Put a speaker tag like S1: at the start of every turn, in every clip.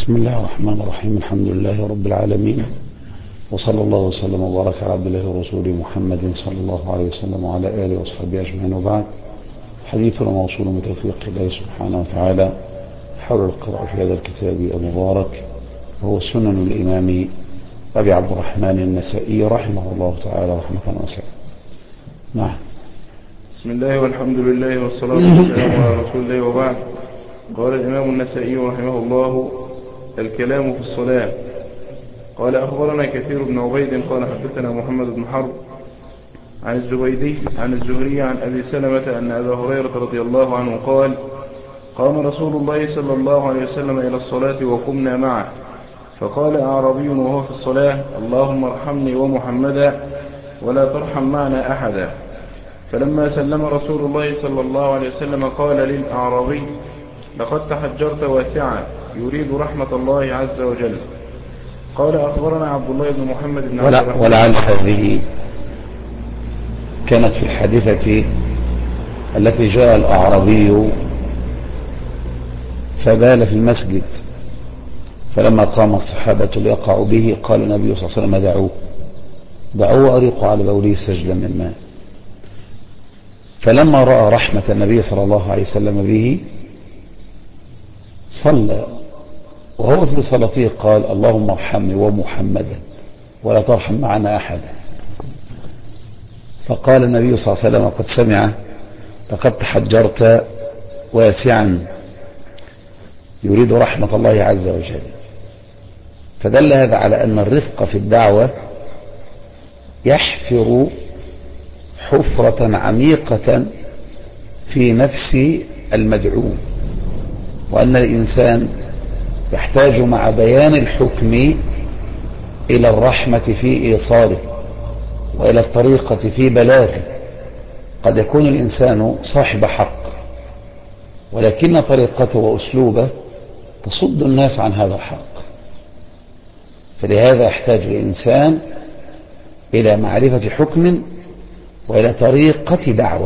S1: بسم الله الرحمن الرحيم. الحمد لله رب العالمين، وصلى الله وسلم وبارك على عبد الله ورسوله محمد صلى الله عليه وسلم وعلى آله وصحبه أجمعين، وبعد. حديثنا موصول بتوفيق الله سبحانه وتعالى حول القراءة في هذا الكتاب المبارك، وهو سنن الإمام أبي عبد الرحمن النسائي رحمه الله تعالى رحمة واسعة. نعم.
S2: بسم الله والحمد لله والصلاة والسلام على رسول الله، وبعد. قال الإمام النسائي رحمه الله: الكلام في الصلاة. قال: أخبرنا كثير بن عبيد قال حدثنا محمد بن حرب عن الزبيدي عن الزهري عن أبي سلمة أن أبا هريرة رضي الله عنه قال: قام رسول الله صلى الله عليه وسلم إلى الصلاة وقمنا معه، فقال أعرابي وهو في الصلاة: اللهم ارحمني ومحمدا ولا ترحم معنا أحدا. فلما سلم رسول الله صلى الله عليه وسلم قال للأعرابي: لقد تحجرت واسعا، يريد رحمة الله عز وجل. قال: أخبرنا عبد الله بن محمد بن عبد الرحمن.
S1: ولعل هذه كانت في الحادثة التي جاء الأعرابي فبال في المسجد، فلما قام الصحابة ليقعوا به قال النبي صلى الله عليه وسلم: دعوه وأريقوا على بوله سجلا من ماء. فلما رأى رحمة النبي صلى الله عليه وسلم به صلى، وهو في صلاته قال: اللهم ارحمني ومحمدا ولا ترحم معنا أحدا. فقال النبي صلى الله عليه وسلم: قد سمع، لقد تحجرت واسعا، يريد رحمة الله عز وجل. فدل هذا على أن الرفق في الدعوة يحفر حفرة عميقة في نفس المدعو، وأن الإنسان يحتاج مع بيان الحكم إلى الرحمة في إيصاله وإلى الطريقة في بلاغه. قد يكون الإنسان صاحب حق، ولكن طريقته وأسلوبه تصد الناس عن هذا الحق، فلهذا يحتاج الإنسان إلى معرفة حكم وإلى طريقة دعوة.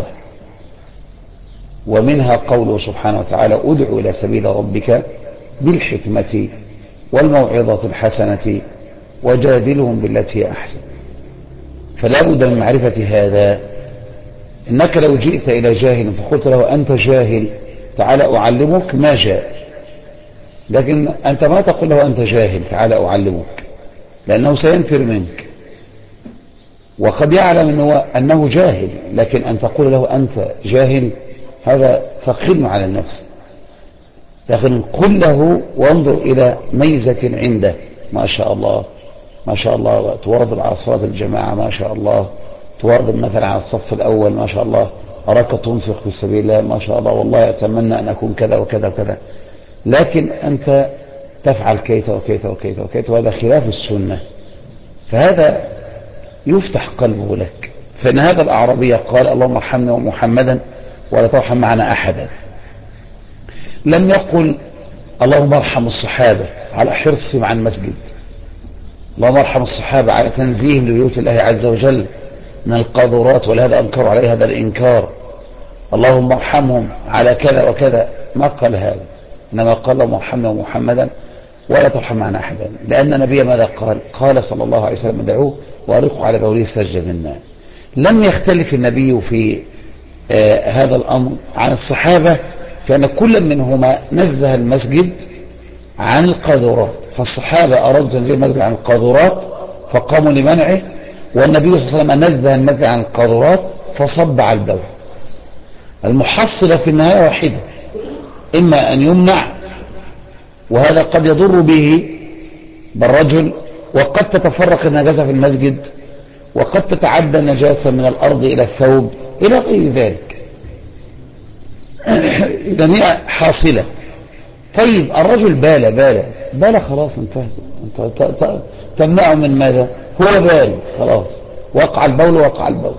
S1: ومنها قوله سبحانه وتعالى: ادع إلى سبيل ربك بالحكمة والموعظة الحسنة وجادلهم بالتي هي أحسن. فلا بد من معرفة هذا. إنك لو جئت إلى جاهل فقلت له: أنت جاهل، تعال أعلمك، ما جاء. لكن أنت ما تقول له: أنت جاهل، تعال أعلمك، لأنه سينفر منك، وقد يعلم أنه جاهل، لكن أن تقول له: أنت جاهل، هذا ثقيل على النفس. لكن قل له وانظر إلى ميزة عنده، ما شاء الله ما شاء الله، تواظب على صلاة الجماعة، ما شاء الله، تواظب مثلا على الصف الأول، ما شاء الله، أراك تنفق في سبيل الله، ما شاء الله، والله أتمنى أن أكون كذا وكذا وكذا. لكن أنت تفعل كيت وكيت وكيت وكيت، وهذا خلاف السنة، فهذا يفتح قلبه لك. فإن هذا الأعرابي قال: اللهم ارحمني ومحمدا ولا ترحم معنا أحدا. لم يقل: اللهم ارحم الصحابة على حرصهم عن المسجد، اللهم ارحم الصحابة على تنزيهم لبيوت الله عز وجل من القاذورات، ولهذا أنكروا عليه هذا الإنكار، اللهم ارحمهم على كذا وكذا. ما قال هذا، إنما قال: اللهم ارحمنا ومحمدا ولا ترحم معنا أحدا. لأن النبي ماذا قال؟ قال صلى الله عليه وسلم: دعوه وأرقوا على بوله سجلا من ماء. لم يختلف النبي في هذا الأمر عن الصحابة، كان كل منهما نزه المسجد عن القاذورات. فالصحابة أرادوا تنزيه المسجد عن القاذورات فقاموا لمنعه، والنبي صلى الله عليه وسلم نزه المسجد عن القاذورات فصب على البول. المحصلة في النهاية واحدة: إما أن يمنع، وهذا قد يضر به بالرجل، وقد تتفرق النجاسة في المسجد، وقد تتعدى النجاسة من الأرض إلى الثوب إلى غير ذلك. إذن هي حاصلة. طيب الرجل بال خلاص، انت تمنعه من ماذا؟ هو بال خلاص، وقع البول.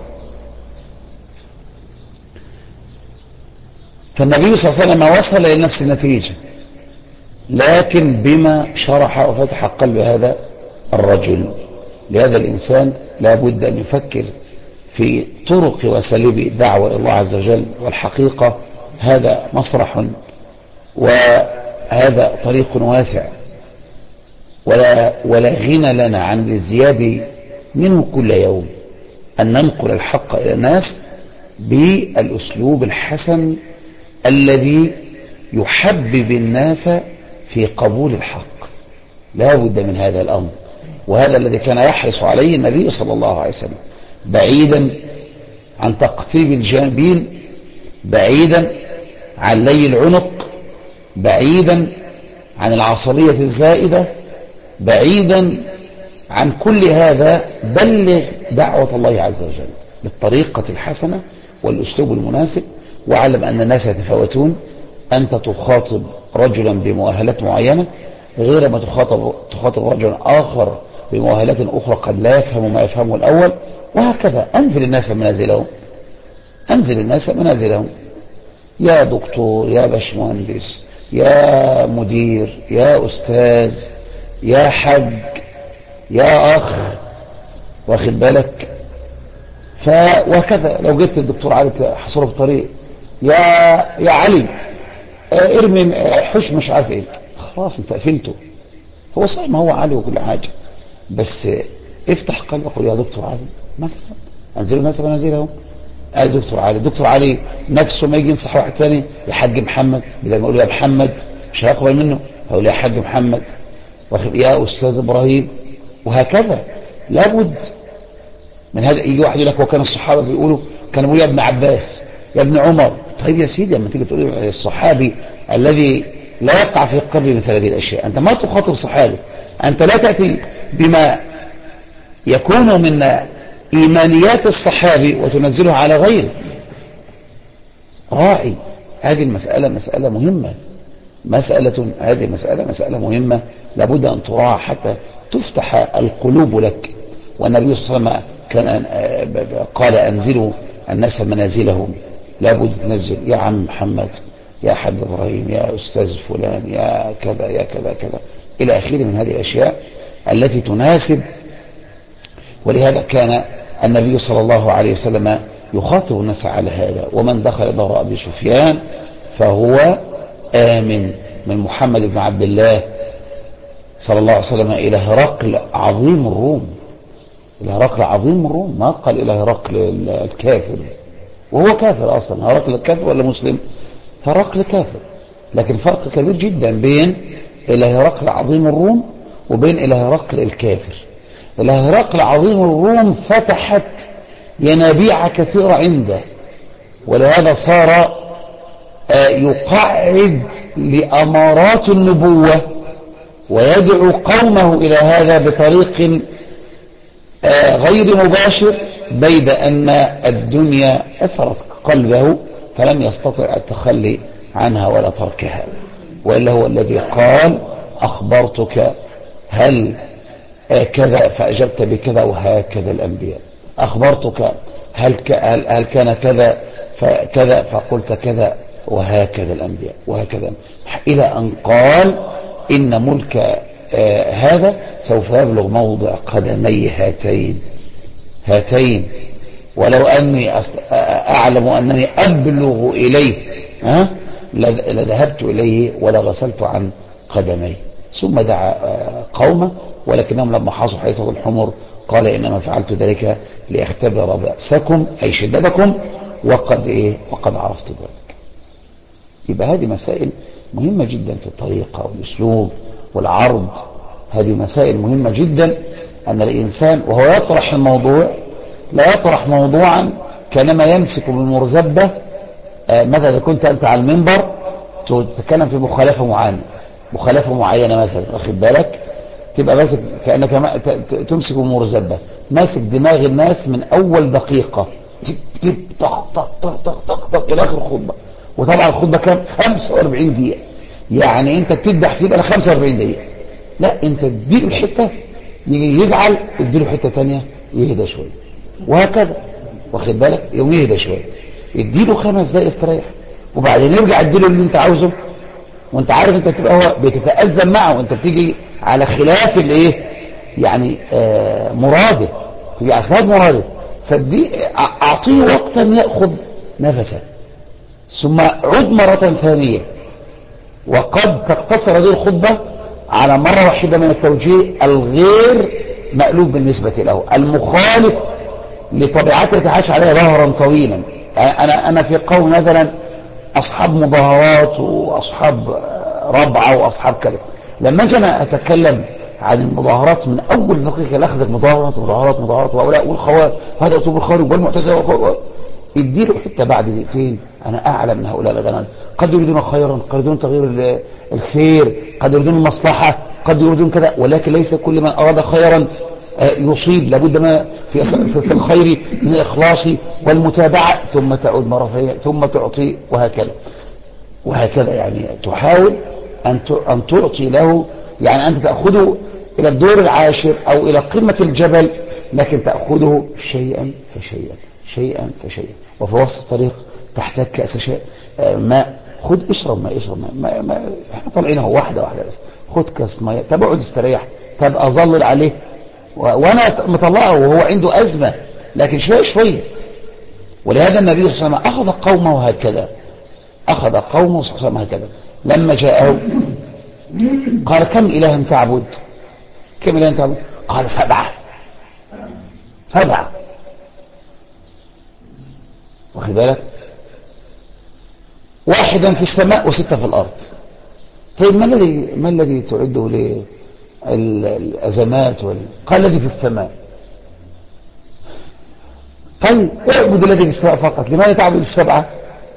S1: فالنبي صلى الله عليه وسلم وصل إلى نفس النتيجة، لكن بما شرح وفتح قلب هذا الرجل. لهذا الإنسان لا بد أن يفكر في طرق وسليب دعوة إلى الله عز وجل، والحقيقة هذا مسرح وهذا طريق واسع، ولا غنى لنا عن الازدياد منه كل يوم، أن ننقل الحق إلى الناس بالأسلوب الحسن الذي يحبب الناس في قبول الحق. لا بد من هذا الأمر، وهذا الذي كان يحرص عليه النبي صلى الله عليه وسلم، بعيدا عن تقطيب الجانبين، بعيدا عن لي العنق، بعيدا عن العصبية الزائدة، بعيدا عن كل هذا. بلغ دعوة الله عز وجل بالطريقة الحسنة والأسلوب المناسب، واعلم أن الناس يتفاوتون. أنت تخاطب رجلا بمؤهلات معينة غير ما تخاطب رجلا آخر بمؤهلات أخرى قد لا يفهم ما يفهمه الأول، وهكذا. أنزل الناس منازلهم، أنزل الناس منازلهم، يا دكتور، يا باشمهندس، يا مدير، يا أستاذ، يا حج، يا أخ، واخد بالك. وكذا لو جيت الدكتور علي حصله في الطريق، يا علي ارمي حش مش عارف ايه، خلاص انت قفلته. هو صحيح ما هو علي وكل حاجة، بس افتح قلبك وقول يا دكتور علي مثلا، انزلوا الناس منازلهم. قال دكتور علي، دكتور علي نفسه ما يجي ينصح واحد ثاني يا حاج محمد، بدل ما يقول يا محمد مش هيقبل منه، هيقول يا حاج محمد، يا استاذ ابراهيم، وهكذا. لابد من هذا. يجي واحد يقول لك وكان الصحابه بيقولوا، كانوا بيقولوا يا ابن عباس، يا ابن عمر. طيب يا سيدي لما تيجي تقول الصحابي الذي لا يقع في قلبه مثل هذه الاشياء، انت ما تخاطب صحابي، انت لا تاتي بما يكون من ايمانيات الصحابي وتنزله على غيره. راعي هذه المسألة، مسألة مهمة، هذه مسألة مهمة، لابد أن تراعى حتى تفتح القلوب لك. والنبي صلى الله عليه وسلم كان قال أنزلوا الناس منازلهم، لابد تنزل يا عم محمد، يا حاج إبراهيم، يا أستاذ فلان، يا كذا يا كذا كذا إلى آخره من هذه الأشياء التي تناسب. ولهذا كان النبي صلى الله عليه وسلم يخاطب الناس على هذا. ومن دخل دار أبي سفيان فهو آمن، من محمد بن عبد الله صلى الله عليه وسلم إلى هرقل عظيم الروم. إلى هرقل عظيم الروم، ما قال إلى هرقل الكافر، وهو كافر أصلا. هرقل الكافر ولا مسلم؟ هرقل كافر، لكن فرق كبير جدا بين إلى هرقل عظيم الروم وبين إلى هرقل الكافر. إلى هرقل عظيم الروم فتحت ينابيع كثيرة عنده، ولهذا صار يقعد لأمارات النبوة ويدعو قومه إلى هذا بطريق غير مباشر، بيد أن الدنيا أثرت قلبه فلم يستطع التخلي عنها ولا تركها. وإلا هو الذي قال أخبرتك هل كذا فأجبت بكذا، وهكذا الأنبياء. أخبرتك هل كان كذا فكذا فقلت كذا، وهكذا الأنبياء، وهكذا إلى أن قال إن ملك هذا سوف يبلغ موضع قدمي هاتين، ولو أني أعلم أنني أبلغ إليه لذهبت إليه ولغسلت عن قدمي. ثم دعا قومه، ولكنهم لما حاصوا حيث الحمر قال إنما فعلت ذلك لأختبر بأسكم أي شدتكم، وقد عرفت ذلك. يبقى هذه مسائل مهمة جدا في الطريقة والأسلوب والعرض. هذه مسائل مهمة جدا، أن الإنسان وهو يطرح الموضوع لا يطرح موضوعا كانما يمسك بالمرزبة. مثلا إذا كنت أنت على المنبر تتكلم في مخالفة معينة مثلا، واخد بالك، تبقى ماسك كأنك تمسك بمرزبة، ماسك دماغ الناس من أول دقيقة طق طق طق طق طق طق إلى آخر الخطبة. وطبعا الخطبة كام؟ 45 دقيقة، يعني أنت بتدح فيه بقى 45 دقيقة. لا، أنت تديله الحتة يزعل، تديله حتة تانية يهدى شوية، وهكذا، واخد بالك، يوم يهدى شوية اديله 5 دقايق استريح، وبعدين يرجع اديله اللي انت عاوزه. وانت عارف انت بتبقى هو بتتأذن معه، وانت بتيجي على خلاف الايه يعني مراده، تيجي على خلاف مراده، فدي اعطيه وقتا يأخذ نفسه، ثم عد مرة ثانية. وقد تقتصر هذه الخطبة على مرة واحدة من التوجيه الغير مألوف بالنسبة له، المخالف لطبيعته تحاش عليه ظهرا طويلا. أنا في قوم مثلا أصحاب مظاهرات وأصحاب ربعة وأصحاب كذا، لما أجي أنا أتكلم عن المظاهرات من أول دقيقة لأخذ مظاهرات مظاهرات مظاهرات وهؤلاء والخوارج هذا أسلوب الخارج والمعتزلة يديله حتى بعد دقيقتين أنا أعلم من هؤلاء الغنان قد يريدون خيرا، قد يريدون تغيير الخير، قد يريدون المصلحة، قد يريدون كذا، ولكن ليس كل من أراد خيرا يصيب. لابد ما في الخير من الإخلاص والمتابعة، ثم تعود مرة ثانية ثم تعطي وهكذا يعني تحاول أن تعطي له، يعني أنت تأخذه إلى الدور العاشر أو إلى قمة الجبل، لكن تأخذه شيئا فشيئا شيئا فشيئا، وفي وسط الطريق تحتاج كأس ماء، خد اشرب ماء احنا طالعينه واحدة واحدة بس، خد كاس ماء، طب اقعد استريح، طب اظلل عليه وانا مطلعه وهو عنده أزمة، لكن شوية شوية. ولهذا النبي صلى الله عليه وسلم أخذ قومه هكذا، أخذ قومه صلى الله عليه وسلم هكذا لما جاءه قال كم إله تعبد؟ كم إله تعبد؟ قال 7 واخد بالك، 1 في السماء و6 في الأرض. طيب ما الذي تعده للأزمات قال الذي في السماء. طيب اعبد الذي في السماء فقط، لماذا تعبد 7؟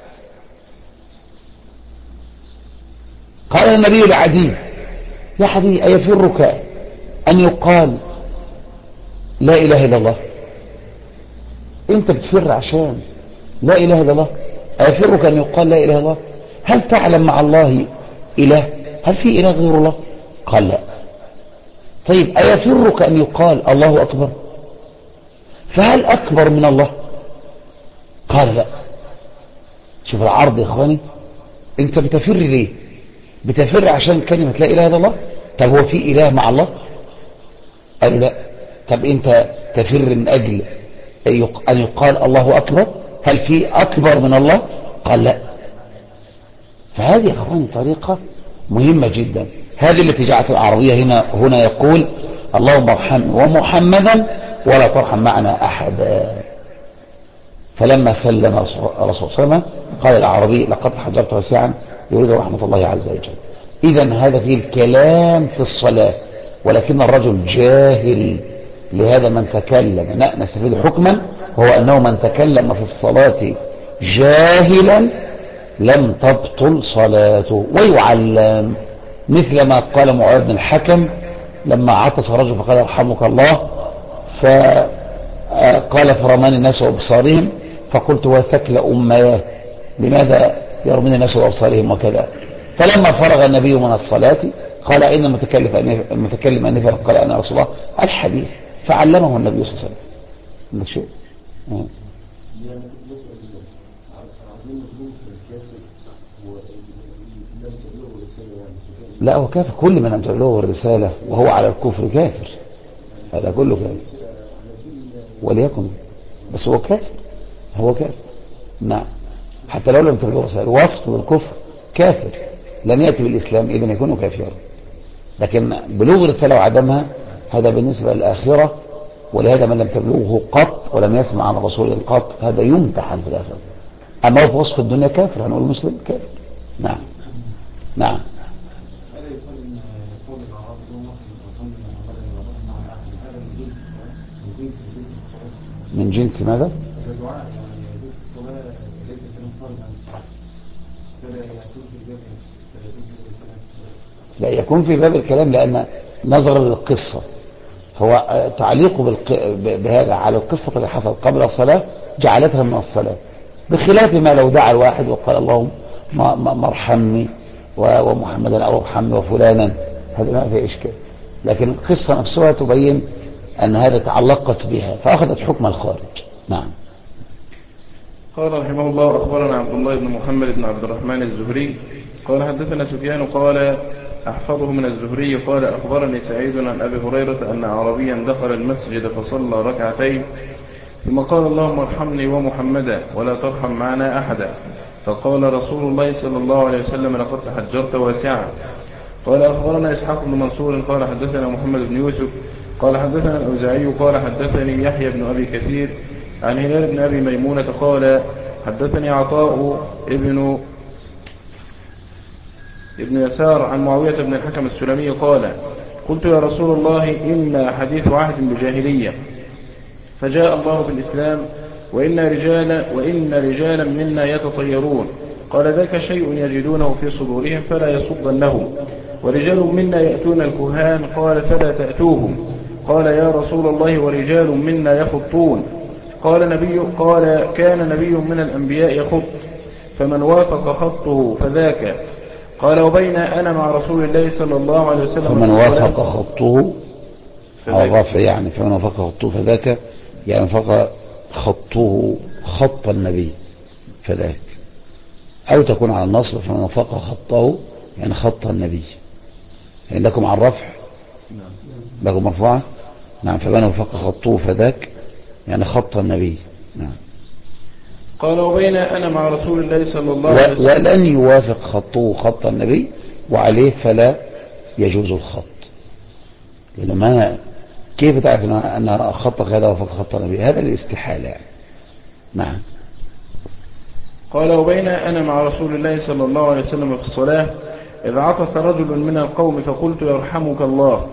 S1: قال النبي لعدي يا عدي أيفرك أن يقال لا إله إلا الله؟ انت بتفر عشان لا إله إلا الله؟ أيفرك أن يقال لا إله إلا الله؟ هل تعلم مع الله إله؟ هل في إله غير الله؟ قال لا. طيب أيفرك أن يقال الله أكبر؟ فهل أكبر من الله؟ قال لا. شوف العرض يا إخواني، انت بتفر ليه؟ بتفر عشان كلمة لا إله إلا الله؟ طب هو في إله مع الله؟ قالوا لا. طب انت تفر من أجل أن يقال الله أكبر؟ هل في أكبر من الله؟ قال لا. فهذه يا إخواني طريقة مهمة جدا، هذه التي جعلت العربية هنا يقول اللهم ارحمني ومحمدا ولا ترحم معنا أحدا. فلما سلم الرسول صلى الله عليه وسلم قال العربي لقد حجرت واسعا يريد رحمة الله عز وجل. إذن هذا فيه الكلام في الصلاة، ولكن الرجل جاهل، لهذا من تكلم نستفيد حكما هو أنه من تكلم في الصلاة جاهلا لم تبطل صلاته ويعلم، مثل ما قال معاذ بن الحكم لما عطس رجل فقال يرحمك الله، فقال فرمان الناس وابصارهم، فقلت وثكل أمياه لماذا يرمين الناس وابصارهم وكذا. فلما فرغ النبي من الصلاة قال إن المتكلم أنفا قال أنا رسول الله الحديث، فعلمه النبي صلى الله عليه وسلم. عندك شيء؟ لا هو كافر، كل من لم تبلغه الرسالة وهو على الكفر كافر، هذا كله كافر وليكن، بس هو كافر، هو كافر نعم، حتى لو لم تبلغه الرسالة وصف بالكفر كافر لم يأتي بالإسلام إذن يكون كافرا، لكن بلوغ الرسالة وعدمها هذا بالنسبة للآخرة، ولهذا من لم تبلغه قط ولم يسمع عن رسول قط هذا يمتحن في الآخرة. أما هو في وصف الدنيا كافر، هنقول مسلم كافر. نعم نعم. من جنس ماذا؟ لا يكون في باب الكلام، لأن نظرا للقصة هو تعليقه بهذا على القصة اللي حصل قبل الصلاة جعلتها من الصلاة، بخلاف ما لو دعا الواحد وقال اللهم مرحمني ومحمدا أو ارحمني وفلانا، هذا ما في إشكال، لكن القصة نفسها تبين أن هذا تعلقت بها فأخذت حكم الخارج. نعم.
S2: قال رحمه الله أخبرنا عبد الله بن محمد بن عبد الرحمن الزهري قال حدثنا سفيان قال أحفظه من الزهري قال أخبرني سعيد عن أبي هريرة أن عربيا دخل المسجد فصلى ركعتين ثم قال اللهم ارحمني ومحمدا ولا ترحم معنا أحدا، فقال رسول الله صلى الله عليه وسلم لقد تحجرت واسعا، قال أخبرنا إسحاق بن منصور قال حدثنا محمد بن يوسف قال حدثنا الأوزاعي قال حدثني يحيى بن أبي كثير عن هلال بن أبي ميمونة قال حدثني عطاء ابن يسار عن معاوية بن الحكم السلمي قال قلت يا رسول الله إن حديث عهد بجاهلية فجاء الله بالإسلام وإن رجالا منا يتطيرون قال ذاك شيء يجدونه في صدورهم فلا يصدنهم ورجال منا يأتون الكهان قال فلا تأتوهم قال يا رسول الله ورجال منا يخطون قال كان نبي من الأنبياء يخط فمن وافق خطه فذاك قال وبين أنا مع رسول الله صلى الله عليه وسلم
S1: فمن وافق خطه على الرفع يعني فمن وافق خطه فذاك يعني وافق خطه خط النبي فذاك أو تكون على النصب فمن وافق خطه يعني خط النبي يعني لكم على الرفع لكم مرفوعة نعم فمن وافق خطه فذاك يعني خط النبي نعم
S2: قال وبين أنا مع رسول الله صلى الله عليه وسلم
S1: ولن يوافق خطه خط النبي وعليه فلا يجوز الخط لأنه ما كيف تعرف أن خطك هذا وافق خط النبي هذا الاستحالة يعني. نعم
S2: قال وبين أنا مع رسول الله صلى الله عليه وسلم في الصلاة إذ عطس رجل من القوم فقلت يرحمك الله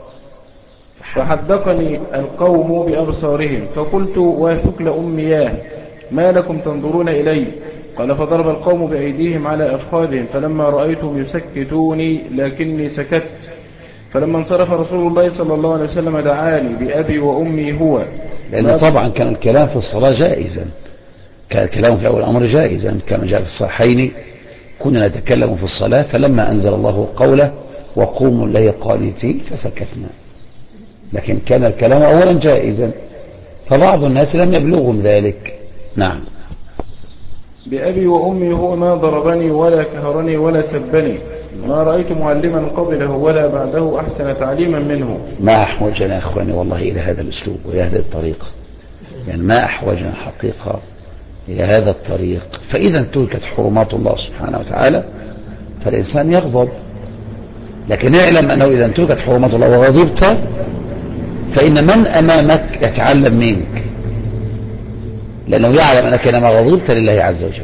S2: فحدقني القوم بأبصارهم فقلت وثكل أمياه ما لكم تنظرون إلي قال فضرب القوم بأيديهم على أفخاذهم فلما رأيتهم يسكتوني لكني سكت فلما انصرف رسول الله صلى الله عليه وسلم دعاني بأبي وأمي هو
S1: لأن طبعا كان الكلام في الصلاة جائزا كان الكلام في أول الأمر جائزا كما جاء في الصحيحين كنا نتكلم في الصلاة فلما أنزل الله قوله وقوموا الليل قانتين فسكتنا لكن كان الكلام أولا جائزا فبعض الناس لم يبلغهم ذلك نعم
S2: بأبي وأمي هو ما ضربني ولا كهرني ولا سبني ما رأيت معلما قبله ولا بعده أحسن تعليما منه.
S1: ما أحوجنا أخواني والله إلى هذا الأسلوب وإلى هذه الطريقة يعني ما أحوجنا حقيقة إلى هذا الطريق فإذا انتهكت حرمات الله سبحانه وتعالى فالإنسان يغضب لكن اعلم أنه إذا انتهكت حرمات الله وغضبت فإن من أمامك يتعلم منك لأنه يعلم أنك لما غضبت لله عز وجل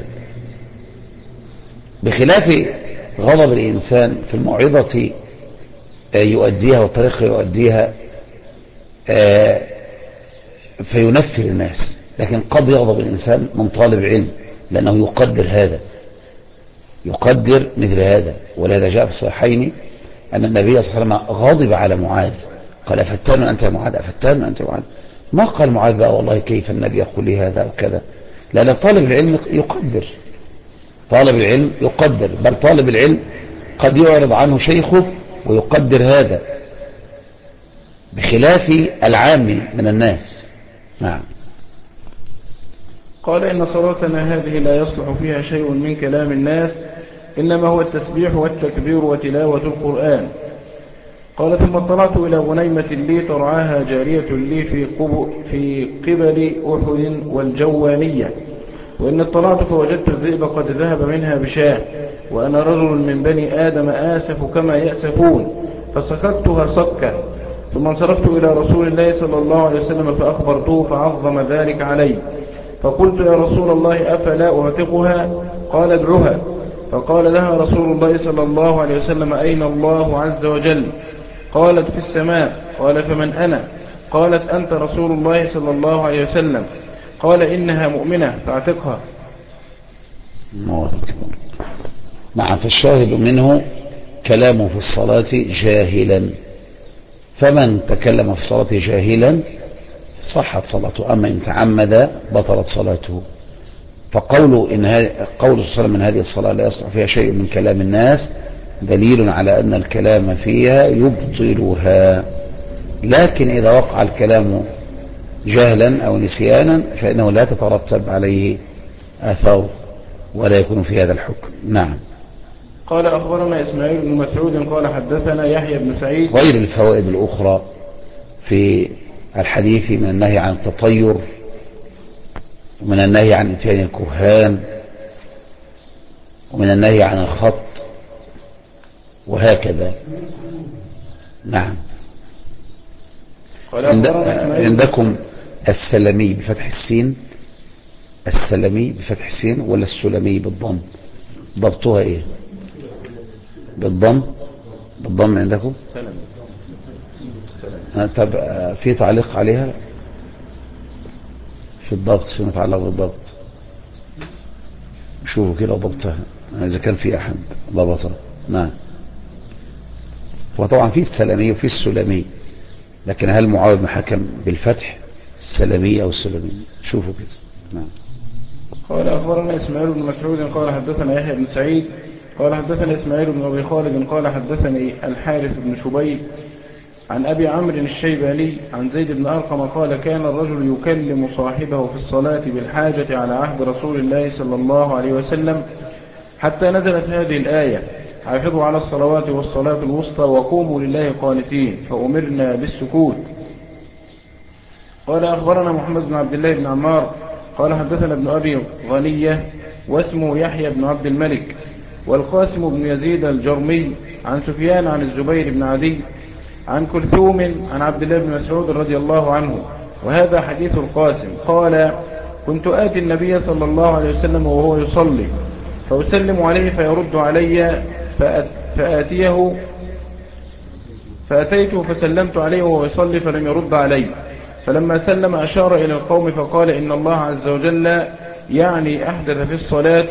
S1: بخلاف غضب الإنسان في الموعظة يؤديها والطريقة يؤديها فينفر الناس لكن قد يغضب الإنسان من طالب علم لأنه يقدر هذا يقدر مثل هذا ولهذا جاء في الصحيحين أن النبي صلى الله عليه وسلم غضب على معاذ قال أفتان أنت يا معاذ أفتان أنت يا معاذ ما قال معاذ بقى والله كيف النبي يقول لي هذا وكذا لأن طالب العلم يقدر طالب العلم يقدر بل طالب العلم قد يعرض عنه شيخه ويقدر هذا بخلاف العام من الناس. نعم.
S2: قال إن صلاتنا هذه لا يصلح فيها شيء من كلام الناس إنما هو التسبيح والتكبير وتلاوة القرآن. قال ثم اطلعت إلى غنيمة لي ترعاها جارية لي في قبل أحد والجوانية وإن اطلعت فوجدت الذئب قد ذهب منها بشاه وأنا رجل من بني آدم آسف كما يأسفون فسكتها سكة ثم انصرفت إلى رسول الله صلى الله عليه وسلم فأخبرته فعظم ذلك علي فقلت يا رسول الله أفلا أعتقها قال ادعها فقال لها رسول الله صلى الله عليه وسلم أين الله عز وجل قالت في السماء قال فمن أنا قالت أنت رسول الله صلى الله عليه وسلم قال إنها مؤمنة فاعتقها.
S1: نعم. فالشاهد منه كلامه في الصلاة جاهلا فمن تكلم في الصلاة جاهلا صحت صلاته أما إن تعمد بطلت صلاته فقوله إن قول الصلاة من هذه الصلاة لا يصلح فيها شيء من كلام الناس دليل على أن الكلام فيها يبطلها لكن إذا وقع الكلام جهلا أو نسيانا فإنه لا تترتب عليه آثار ولا يكون في هذا الحكم. نعم.
S2: قال أخبرنا إسماعيل بن مسعود قال حدثنا يحيى بن سعيد
S1: غير الفوائد الأخرى في الحديث من النهي عن التطير ومن النهي عن اتيان الكهان ومن النهي عن الخط وهكذا. نعم. عندكم السلمي بفتح السين، السلمي بفتح السين ولا السلمي بالضم؟ ضبطها ايه؟ بالضم عندكم؟ طب في تعليق عليها في الضبط، في متعلق بالضبط؟ شوفوا كده ضبطها اذا كان في احد ضبطها. نعم. وطبعا في السلمي وفي السلمي، لكن هل معاوية بن حكم بالفتح السلمي او السلمي؟ شوفوا كده. نعم.
S2: قال أخبرنا إسماعيل بن مسعود قال حدثنا يحيى بن سعيد قال حدثنا إسماعيل بن أبي خالد قال حدثني الحارث بن شبيب عن أبي عمرو الشيباني عن زيد بن أرقم قال كان الرجل يكلم صاحبه في الصلاة بالحاجة على عهد رسول الله صلى الله عليه وسلم حتى نزلت هذه الآية: حافظوا على الصلوات والصلاة الوسطى وقوموا لله قانتين، فأمرنا بالسكوت. قال أخبرنا محمد بن عبد الله بن عمار قال حدثنا ابن أبي غنية واسمه يحيى بن عبد الملك والقاسم بن يزيد الجرمي عن سفيان عن الزبير بن عدي عن كلثوم عن عبد الله بن مسعود رضي الله عنه، وهذا حديث القاسم. قال كنت آتي النبي صلى الله عليه وسلم وهو يصلي فأسلم عليه فيرد علي فأتيته فسلمت عليه وهو يصلي فلم يرد علي، فلما سلم أشار إلى القوم فقال إن الله عز وجل يعني أحدث في الصلاة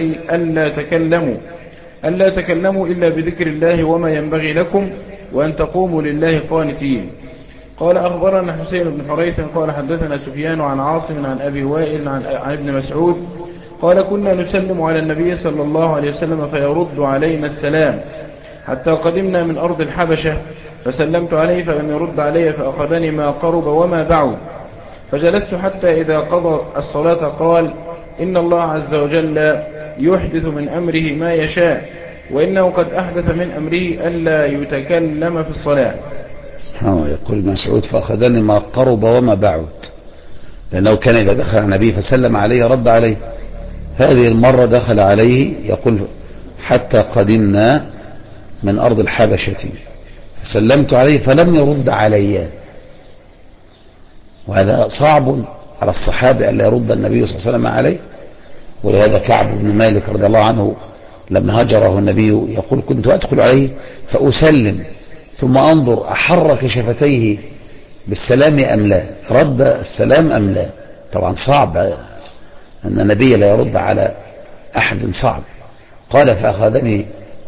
S2: ألا تكلموا إلا بذكر الله وما ينبغي لكم وأن تقوموا لله قانتين. قال أخبرنا حسين بن حريث قال حدثنا سفيان عن عاصم عن أبي وائل عن ابن مسعود قال كنا نسلم على النبي صلى الله عليه وسلم فيرد علينا السلام حتى قدمنا من أرض الحبشة فسلمت عليه فلم يرد علي فأخذني ما قرب وما بعد، فجلست حتى إذا قضى الصلاة قال إن الله عز وجل يحدث من أمره ما يشاء وإنه قد أحدث من أمره ألا يتكلم في الصلاة.
S1: يقول مسعود فأخذني ما قرب وما بعد، لأنه كان إذا دخل النبي فسلم عليه رد عليه. هذه المرة دخل عليه يقول حتى قدمنا من أرض الحبشة فسلمت عليه فلم يرد علي، وهذا صعب على الصحابة أن لا يرد النبي صلى الله عليه وسلم عليه. ولهذا كعب بن مالك رضي الله عنه لما هجره النبي يقول كنت أدخل عليه فأسلم ثم أنظر أحرك شفتيه بالسلام أم لا، رد السلام أم لا. طبعا صعب أن النبي لا يرد على أحد، صعب. قال فأخذني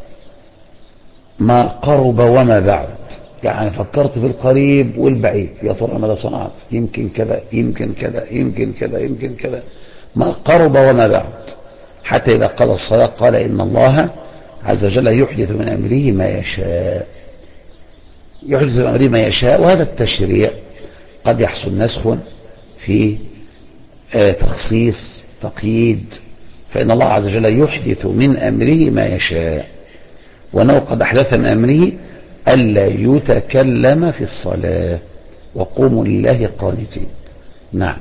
S1: ما قرب وما بعد، يعني فكرت في القريب والبعيد، يا ترى ماذا صنعت، يمكن كذا يمكن كذا يمكن كذا يمكن كذا، ما قرب وما بعد، حتى إذا قضى الصلاة قال إن الله عز وجل يحدث من أمره ما يشاء، يحدث من أمره ما يشاء. وهذا التشريع قد يحصل نسخ في تخصيص تقييد، فإن الله عز وجل يحدث من أمره ما يشاء، وأنه قد أحدث من أمره ألا يتكلم في الصلاة وقوموا لله قانتين. نعم.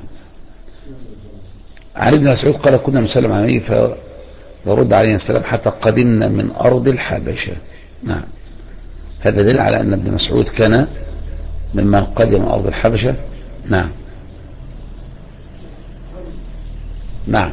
S1: عن ابن مسعود قال كنا نسلم على النبي فيرد علينا السلام حتى قدمنا من أرض الحبشة. نعم. هذا دليل على أن ابن مسعود كان ممن قدم من أرض الحبشة. نعم. نعم.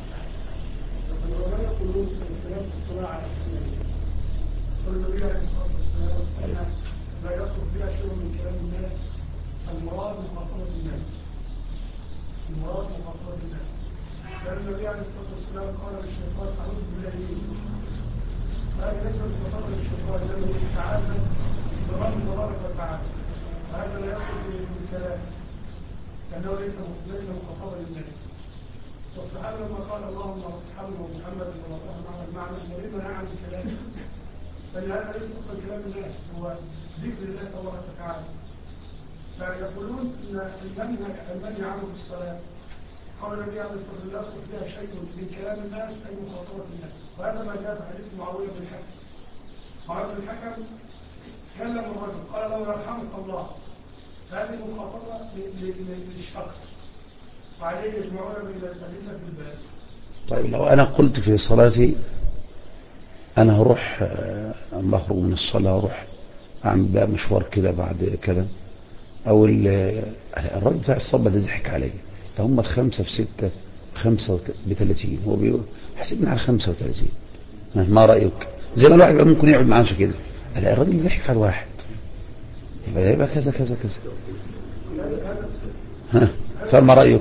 S3: النبي عليه الصلاة والسلام قال للشيطان أعوذ بالله منه، هذا ليس بخطر الشيطان لأنه يتعلم برب تبارك وتعالى، وهذا لا يخرج من كلام لأنه ليس مخاطبا للناس. والصحابة لما قال اللهم ارحمه محمد صلى الله عليه وسلم ولما نعم بكلامه، فلهذا ليس أصلا كلام الناس، هو ذكر الله تبارك وتعالى. فيقولون أن المنهي عنه في الصلاة قال النبي عليه الصلاة والسلام يصل فيها شيء من كلام الناس أي مخاطبة الناس، وهذا ما جاء في حديث معاوية بن الحكم. معاوية بن الحكم كلم الرجل قال له يرحمك الله، هذه مخاطبة للشخص وعليه يجمعون من الأدلة في الباب.
S1: طيب لو أنا قلت في صلاتي أنا هروح بخرج من الصلاة هروح أعمل بقى مشوار كده بعد كده، أو الراجل بتاع الصبة ده ضحك عليا، ده هم 5 في 6 35، هو بيقول حسبنا على 35. ما رأيك؟ زي ما الواحد بقى ممكن يقعد معاه كده، لا الراجل ضحك على واحد يبقى كذا كذا كذا. ها فما رأيك؟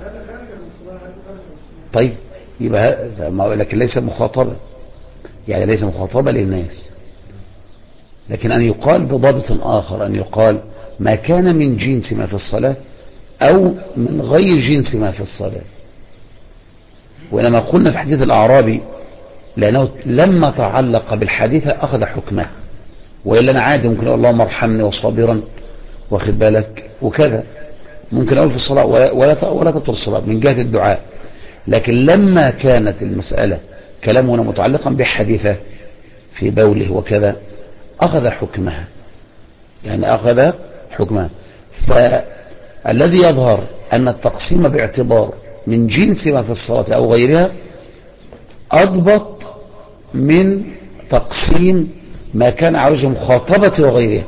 S1: طيب يبقى لكن ليس مخاطبة، يعني ليس مخاطبة للناس، لكن أن يقال بضابط آخر، أن يقال ما كان من جنس ما في الصلاة أو من غير جنس ما في الصلاة. وإنما قلنا في حديث الأعرابي لأنه لما تعلق بالحديث أخذ حكمه، وإلا أنا عادي ممكن أقول اللهم ارحمني وصابرا واخد بالك وكذا، ممكن أقول في الصلاة ولا تبطل الصلاة من جهة الدعاء. لكن لما كانت المسألة كلامنا متعلقا بحديثه في بوله وكذا أخذ حكمها، يعني أخذ حكمها. فالذي يظهر أن التقسيم باعتبار من جنس ما في الصلاة أو غيرها أضبط من تقسيم ما كان على وجه مخاطبة وغيرها.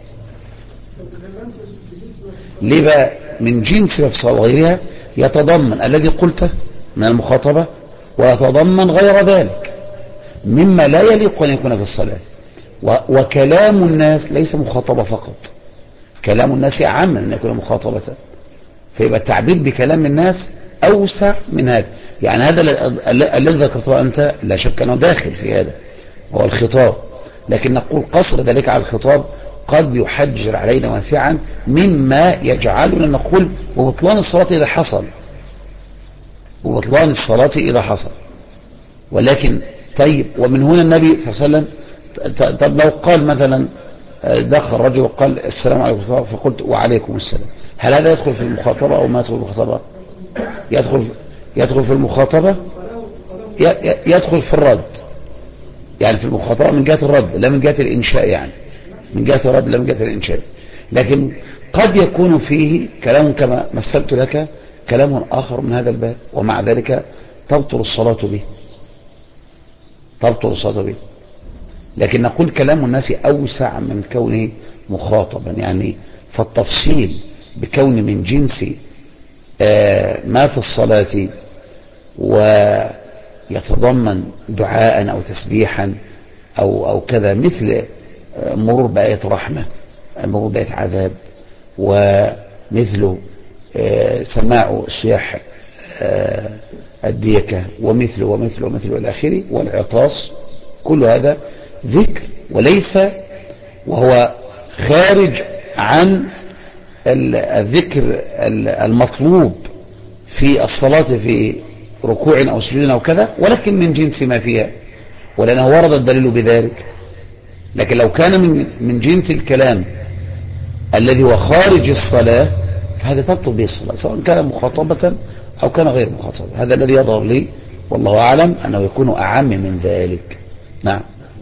S1: ليه بقى من جنس ما في الصلاة وغيرها؟ يتضمن الذي قلته من المخاطبة، ويتضمن غير ذلك مما لا يليق أن يكون في الصلاة. وكلام الناس ليس مخاطبة فقط، كلام الناس أعم من أن يكون مخاطبة، فيبقى التعبير بكلام الناس أوسع من هذا. يعني هذا الذي ذكرته أنت لا شك أنه داخل في هذا هو الخطاب، لكن نقول قصر ذلك على الخطاب قد يحجر علينا واسعا مما يجعلنا نقول وبطلان الصلاة إذا حصل، وبطلان الصلاة إذا حصل. ولكن طيب، ومن هنا النبي صلى الله عليه وسلم طب لو قال مثلا دخل رجل وقال السلام عليكم فقلت وعليكم السلام، هل هذا يدخل في المخاطبة أو ما يدخل في المخاطبة؟ يدخل في المخاطبة، يدخل في الرد، يعني في المخاطبة من جهة الرد لا من جهة الإنشاء، يعني من جهة الرد لا من جهة الإنشاء. لكن قد يكون فيه كلام كما مثلت لك كلام آخر من هذا الباب، ومع ذلك تبطل الصلاة به، تبطل الصلاة به. لكن نقول كلام الناس أوسع من كونه مخاطبا، يعني فالتفصيل بكون من جنس ما في الصلاة ويتضمن دعاء أو تسبيحا أو كذا، مثل مرور بآية رحمة، مرور بآية عذاب، ومثل سماع صياح الديكة ومثل ومثل ومثل إلى آخره، والعطاس، كل هذا ذكر وليس وهو خارج عن الذكر المطلوب في الصلاة في ركوع أو سجود أو كذا، ولكن من جنس ما فيها، ولأنه ورد الدليل بذلك. لكن لو كان من جنس الكلام الذي هو خارج الصلاة فهذا تبطل به الصلاة، سواء كان مخاطبة أو كان غير مخاطبة. هذا الذي يظهر لي والله أعلم أنه يكون أعم من ذلك. نعم.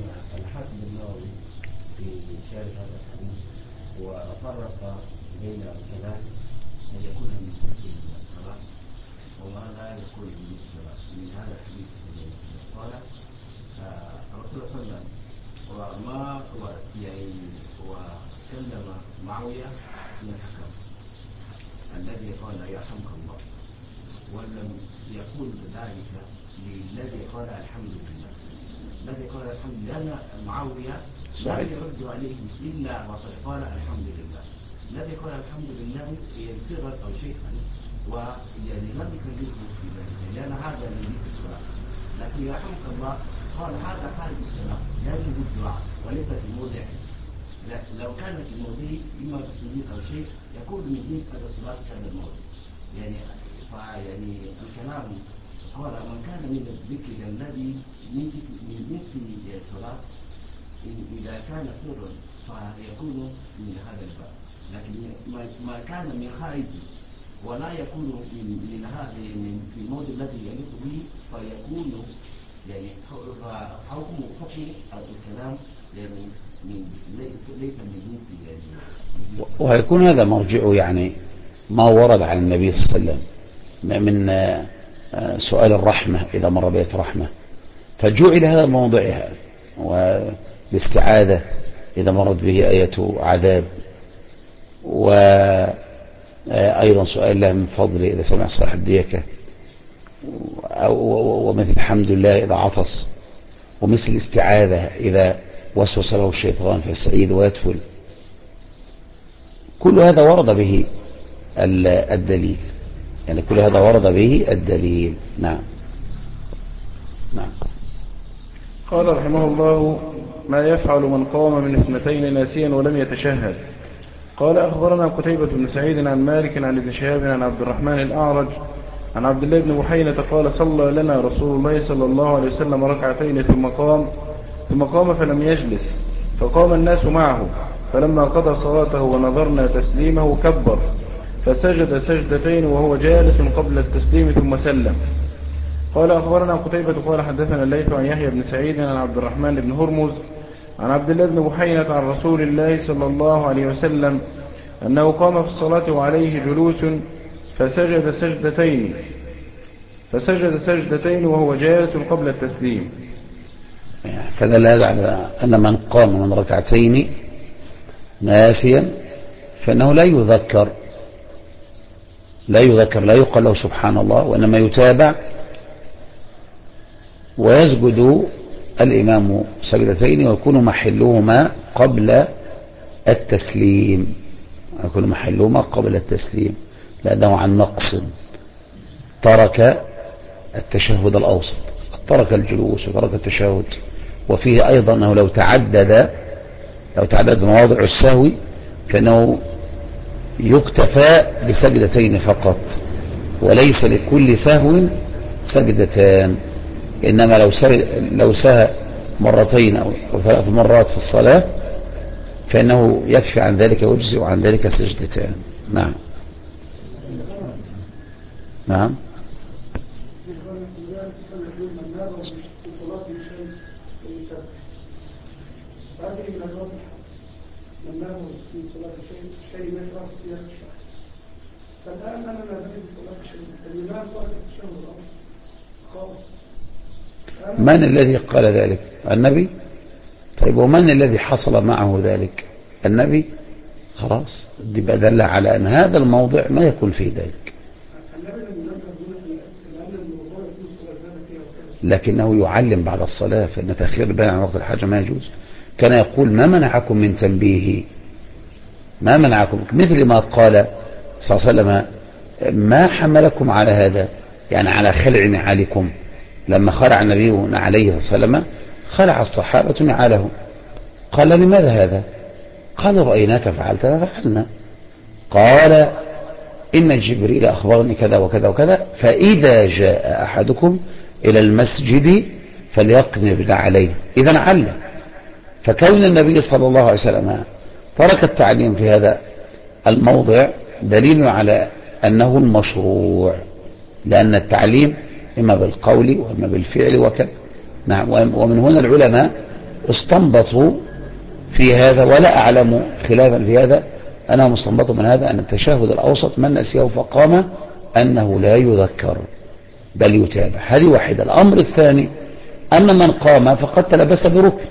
S4: وكلم معاوية بن الحكم الذي قال يرحمك الله، ولم يقول ذلك للذي قال الحمد لله. الذي قال الحمد لله لأن معاوية لا يرد عليه إلا وقد قال الحمد لله. الذي قال الحمد لله ينصرف أو شيئا ويعني لم يكلمه في ذلك لأن هذا من الصلاة. لكن يرحمك الله قال هذا خارج الصلاة لا يجوز الدعاء وليس في موضع. لو كان في الموضع إما بالسجود أو شيء يكون من جنس هذا الصلاة هذا الموضع. يعني الكلام قال من كان من الذكر الذي من جنس الصلاة إذا كان سرا فيكون من هذا الباب، لكن ما كان من خارج ولا يكون من هذا في الموضع الذي يليق به فيكون يعني حكم الكلام يعني ليس من جنس يعني.
S1: وهيكون هذا مرجعه يعني ما ورد عن النبي صلى الله عليه وسلم من سؤال الرحمة إذا مر بيت رحمة، فجعل هذا موضعها والاستعاذة إذا مرت به آية عذاب، وأيضا سؤال الله من فضل إذا سمع صاحب الديكة، ومثل الحمد لله إذا عطس، ومثل الاستعاذة إذا وسوس له الشيطان فيستعيذ ويدفل. كل هذا ورد به الدليل، يعني كل هذا ورد به الدليل. نعم.
S2: قال رحمه الله: ما يفعل من قام من اثنتين ناسيا ولم يتشهد؟ قال أخبرنا قتيبة بن سعيد عن مالك عن ابن شهاب عن عبد الرحمن الأعرج عن عبد الله بن بحينة قال: صلى لنا رسول الله صلى الله عليه وسلم ركعتين ثم قام فلم يجلس، فقام الناس معه، فلما قضى صلاته ونظرنا تسليمه كبر، فسجد سجدتين وهو جالس قبل التسليم ثم سلم. قال أخبرنا قتيبة قال حدثنا الليث عن يحيى بن سعيد عن عبد الرحمن بن هرمز عن عبد الله بن بحينة عن رسول الله صلى الله عليه وسلم أنه قام في الصلاة وعليه جلوس فسجد سجدتين وهو جالس قبل التسليم.
S1: فدل هذا على أن من قام من ركعتين ناسيا فإنه لا يذكر، لا يقال له سبحان الله، وإنما يتابع ويسجد الإمام سجدتين ويكون محلهما قبل التسليم، لأنه عن نقص ترك التشهد الأوسط، ترك الجلوس وترك التشهد. وفيه أيضا أنه لو تعدد مواضع السهو فإنه يكتفى بسجدتين فقط، وليس لكل سهو سجدتان، إنما لو سهى مرتين أو 3 مرات في الصلاة فإنه يكفي عن ذلك ويجزئ عن ذلك سجدتان. نعم.
S3: فالآن أنا لا أريد صلاة الشيء، الإمام صلاة الشيء خالص.
S1: من الذي قال ذلك؟ النبي. طيب ومن الذي حصل معه ذلك؟ النبي. خلاص دي بدل على أن هذا الموضع ما يكون فيه ذلك، لكنه يعلم بعد الصلاة، فإن تأخير البيان عن وقت الحاجة ما يجوز. كان يقول: ما منعكم من تنبيهي، ما منعكم، مثل ما قال صلى الله عليه وسلم: ما حملكم على هذا، يعني على خلع نعالكم. لما خلع النبي عليه الصلاة والسلام خلع الصحابة نعالهم، قال: لماذا هذا؟ قال: رأيناك فعلت ففعلنا. قال: إن جبريل أخبرني كذا وكذا وكذا، فإذا جاء أحدكم إلى المسجد فليقنب عليه. إذا علم. فكون النبي صلى الله عليه وسلم ترك التعليم في هذا الموضع دليل على أنه المشروع، لأن التعليم إما بالقول وإما بالفعل وكذا. نعم. ومن هنا العلماء استنبطوا في هذا، ولا أعلم خلافا في هذا، أنهم استنبطوا من هذا أن التشهد الأوسط من نسيه فقام أنه لا يذكر بل يتابع. هذه واحدة. الأمر الثاني أن من قام فقد تلبس بركن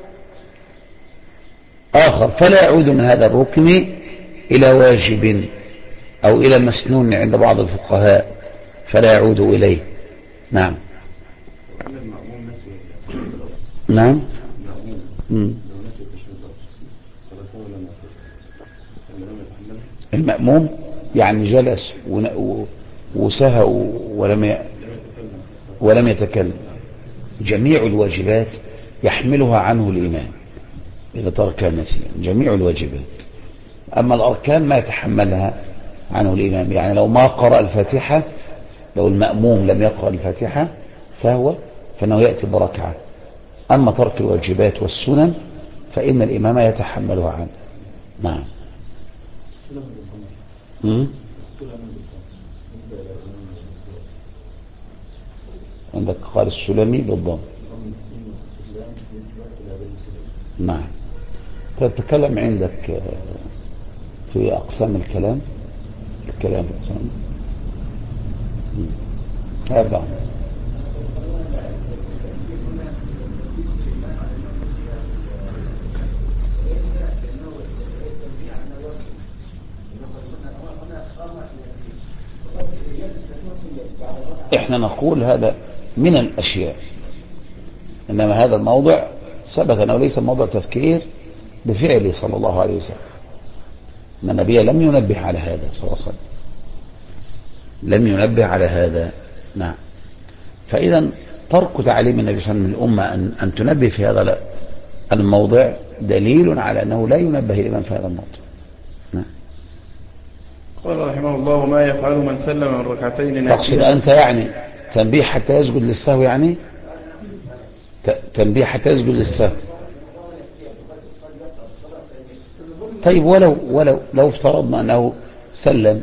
S1: آخر، فلا يعود من هذا الركن إلى واجب أو إلى مسنون عند بعض الفقهاء، فلا يعود إليه. نعم. نعم. المأموم يعني جلس وسهى ولم يتكلم. جميع الواجبات يحملها عنه الإمام إذا ترك نسيا، جميع الواجبات. أما الأركان ما يتحملها عنه الإمام، يعني لو ما قرأ الفاتحة، لو المأموم لم يقرأ الفاتحة فإنه يأتي بركعة. أما ترك الواجبات والسنن فإن الإمام يتحملها عنه. نعم. عندك قال السلمي بالضم. نعم. تتكلم عندك في أقسام الكلام أقسام هذا احنا نقول هذا من الأشياء، إنما هذا الموضع ثبت أنه ليس موضع تفكير بفعله صلى الله عليه وسلم، أن النبي لم ينبه على هذا صلى الله عليه وسلم، لم ينبه على هذا. نعم. فإذا ترك تعليم النبي صلى الله عليه وسلم الأمة أن تنبه في هذا الموضع دليل على أنه لا ينبه الإمام في هذا الموضع. نعم.
S2: قال رحمه الله: ما يفعل من سلم من ركعتين ناسيا.
S1: تقصد أنت يعني تنبيه حتى يسجد للسهو؟ يعني تنبيه حتى يسجد للسهو. طيب لو افترضنا أنه سلم،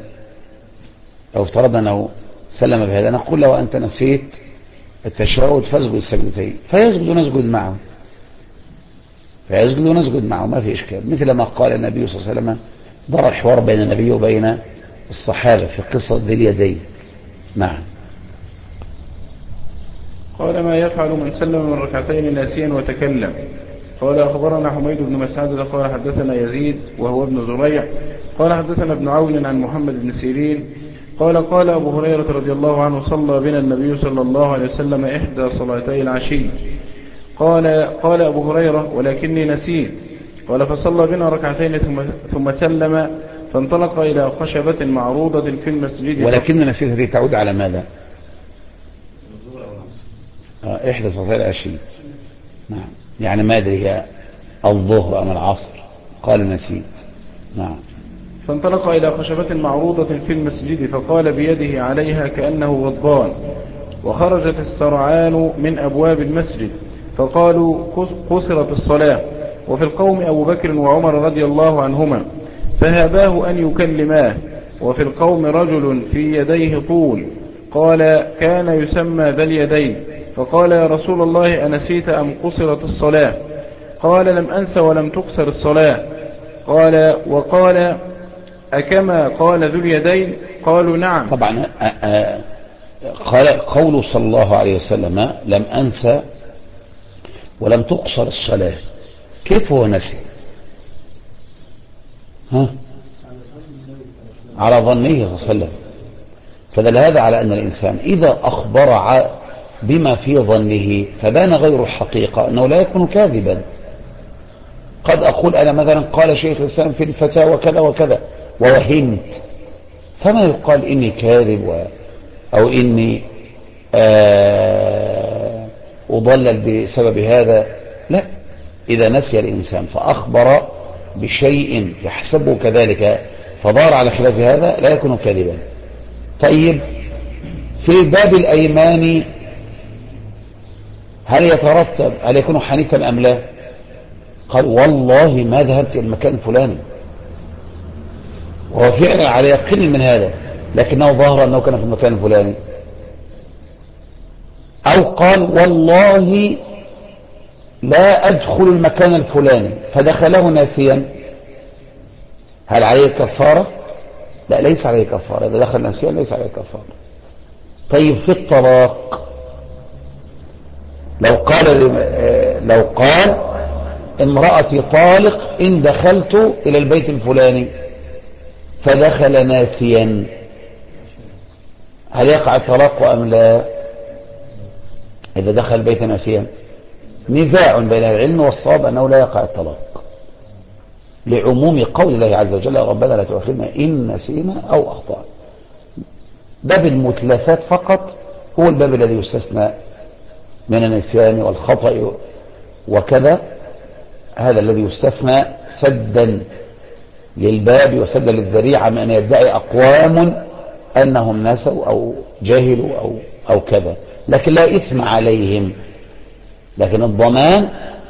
S1: بهذا نقول له أنت نسيت التشهد فاسجد السجدتين، فيسجد ونسجد معه ما في إشكال، مثل ما قال النبي صلى الله عليه وسلم دار الحوار بين النبي وبين الصحابة في قصة ذي اليدين. نعم.
S2: قال: ما يفعل من سلم من ركعتين ناسيا وتكلم. قال: أخبرنا حميد بن مسعود قال حدثنا يزيد وهو ابن زريع قال حدثنا ابن عون عن محمد بن سيرين قال أبو هريرة رضي الله عنه: صلى بنا النبي صلى الله عليه وسلم إحدى صلاتي العشي. قال أبو هريرة: ولكني نسيت. قال: فصلى بنا ركعتين ثم سلم فانطلق إلى خشبة معروضة في المسجد.
S1: ولكن نسيت هذه تعود على ماذا؟ إحدى صلاتي العشي. نعم. يعني ما أدري هي الظهر أم العصر. قال نسيت. نعم.
S2: فانطلق إلى خشبة معروضة في المسجد فقال بيده عليها كأنه غضبان، وخرجت السرعان من أبواب المسجد فقالوا: قصرت الصلاة. وفي القوم أبو بكر وعمر رضي الله عنهما فهاباه أن يكلماه، وفي القوم رجل في يديه طول قال: كان يسمى ذا اليدين. فقال: يا رسول الله أنسيت أم قصرت الصلاة؟ قال: لم أنس ولم تقصر الصلاة. وقال: أكما قال ذو اليدين؟ قالوا: نعم.
S1: طبعا قال قوله صلى الله عليه وسلم لم أنس ولم تقصر الصلاة، كيف هو نسي؟ على ظنه صلى الله عليه وسلم. فدل هذا على أن الإنسان إذا أخبر بما في ظنه فبان غير الحقيقة أنه لا يكون كاذبا. قد أقول أنا مثلا قال شيخ الإسلام في الفتاوى كذا وكذا ووهمت، فما يقال إني كاذب أو إني أضلل بسبب هذا. لا، إذا نسي الإنسان فأخبر بشيء يحسبه كذلك فضار على خلاف هذا لا يكون كاذبا. طيب، في باب الأيمان هل يترتب هل يكون حنيفا أم لا؟ قال: والله ما ذهبت إلى المكان الفلاني، وهو فعلا على يقين من هذا، لكنه ظهر أنه كان في المكان الفلاني. أو قال: والله لا أدخل المكان الفلاني فدخله ناسيا، هل عليه كفارة؟ لا، ليس عليه كفارة. إذا دخل ناسيا ليس عليه كفارة. طيب، في الطلاق لو قال امرأتي طالق إن دخلت إلى البيت الفلاني فدخل ناسيا، هل يقع الطلاق أم لا؟ إذا دخل البيت ناسيا نزاع بين العلم والصواب أنه لا يقع الطلاق، لعموم قول الله عز وجل: ربنا لا تؤاخذنا إن نسينا أو أخطأنا. باب المتلفات فقط هو الباب الذي يستثنى من النسيان والخطأ وكذا، هذا الذي يستثنى سدا للباب وسدا للذريعة من أن يدعي أقوام أنهم نسوا أو جاهلوا أو كذا، لكن لا إثم عليهم. لكن الضمان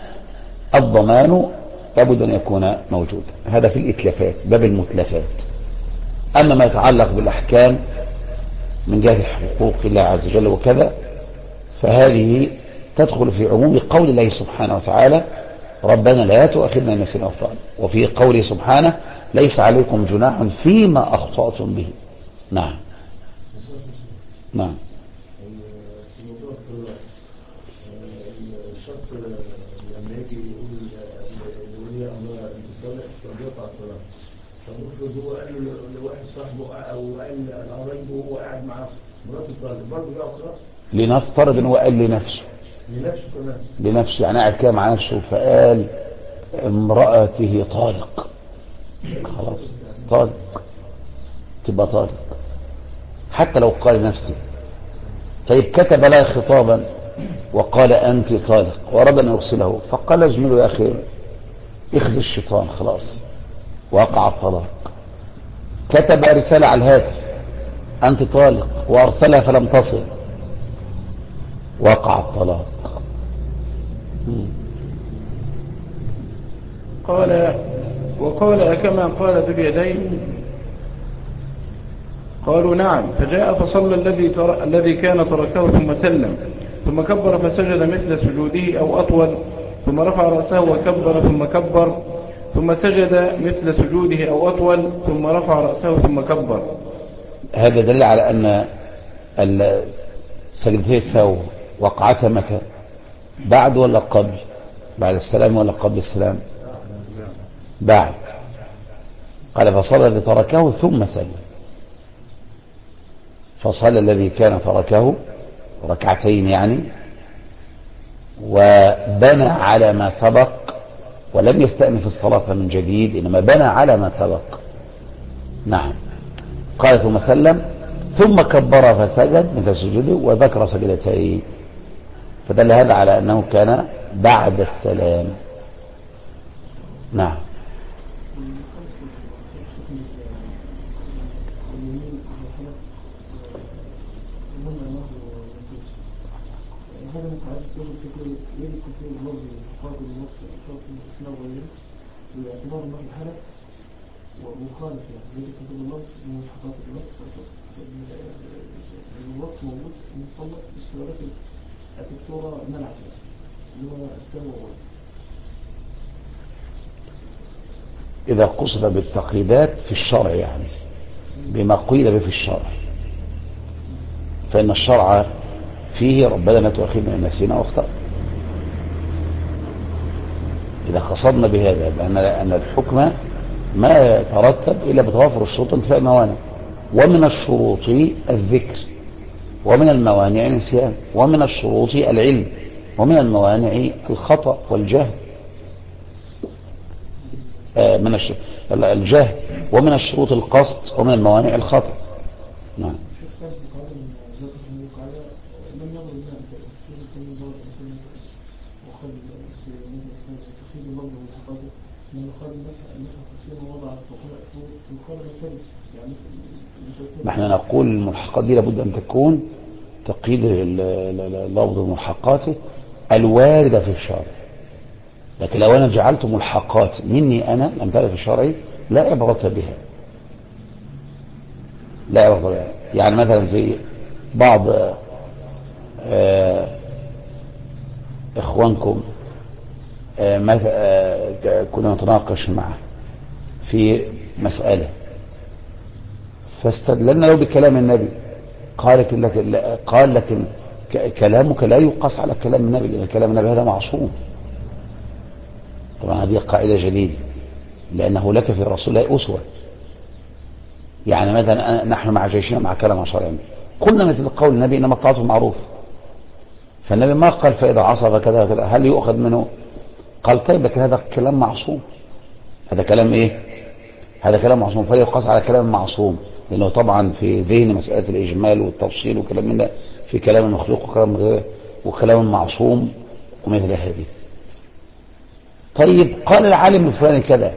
S1: لابد أن يكون موجود. هذا في الإتلافات، باب المتلفات. أما ما يتعلق بالأحكام من جهة حقوق الله عز وجل وكذا فهذه تدخل في عموم قول الله سبحانه وتعالى: ربنا لا تؤاخذنا إن نسينا أو أخطأنا، وفي قوله سبحانه: ليس عليكم جناح فيما أخطأتم به. نعم.
S5: في موضوع الصلاة، الشخص لما يجي يقول لولي أمر أن تصلي فبيقطع الصلاة، فالمفروض هو قال لواحد صاحبه أو قال لقرايبه وهو قاعد معاه مرات الطالب برضه بيعصر
S1: لنفترض ان هو قال لنفسه
S5: لنفسه كمان.
S1: لنفسه يعني قاعد كده مع نفسه فقال امرأته طالق، خلاص طالق، تبقى طالق حتى لو قال نفسه. طيب كتب لها خطابا وقال أنت طالق وأراد أن يرسله، فقال زميله يا أخي اخذ الشيطان، خلاص وقع الطلاق. كتب رسالة على الهاتف أنت طالق وأرسلها فلم تصل، وقع الطلاق.
S2: قال وقال كما قال ذو اليدين؟ قالوا نعم. فجاء فصلى الذي كان تركه ثم سلم، ثم كبر فسجد مثل سجوده أو أطول، ثم رفع رأسه وكبر ثم كبر، ثم سجد مثل سجوده أو أطول، ثم رفع رأسه ثم كبر.
S1: هذا دليل على أن سجدتي السهو وقعتها متى؟ بعد ولا قبل؟ بعد السلام ولا قبل السلام؟ بعد. قال فصلى الذي تركه ثم سلم، فصلى الذي كان تركه ركعتين يعني، وبنى على ما سبق ولم يستأنف الصلاة من جديد، إنما بنى على ما سبق. نعم. قال ثم سلم ثم كبر فسجد مثل سجوده وذكر سجدتين، فدل هذا على أنه كان بعد السلام. نعم.
S3: هذا متعدد كثير يجب كثير برضه مقابل النص شرط الإسلام وغيره باعتبار أنه الحلف ومخالف، يعني يجب كثير النص من ملحقات النص. النص موجود مصنف بالسؤالات الدكتورة منعت اللي هو السلام والغيره.
S1: إذا قصد بالتقييدات في الشرع يعني بما قيل به في الشرع، فإن الشرع فيه ربنا لا تؤاخذنا إن نسينا واخطأنا. إذا قصدنا بهذا لأن الحكم ما يترتب إلا بتوافر الشروط انتفاء الموانع، ومن الشروط الذكر، ومن الموانع النسيان، ومن الشروط العلم، ومن الموانع الخطأ والجهل، من الجهل، ومن الشروط القصد، ومن الموانع الخطأ. نعم. نحن نقول الملحقات دي لابد أن تكون تقييد لفظ ملحقاته الواردة في الشرع، لكن لو أنا جعلت ملحقات مني أنا لم ترد في الشرع لا عبرة بها، لا عبرة بها. يعني مثلا زي بعض إخوانكم كنا نتناقش معه في مسألة، فاستدللنا له بكلام النبي، قال لكن كلامك لا يقاس على كلام النبي، لأن كلام النبي هذا معصوم. طبعا هذه قاعدة جديدة، لأنه لك في رسول الله أسوة. يعني مثلا نحن مع جيشنا مع كلام شرعي، قلنا مثل قول النبي إنما الطاعة معروف، فالنبي ما قال فإذا عصى فكذا وكذا هل يؤخذ منه؟ قال طيب لكن هذا كلام معصوم، هذا كلام إيه؟ هذا كلام معصوم، فلا يقاس على كلام معصوم، لأنه طبعا في ذهن مسألة الإجمال والتفصيل وكلام من ده، في كلام المخلوق وكلام معصوم ومثل هذه. طيب قال العالم الفلاني كذا،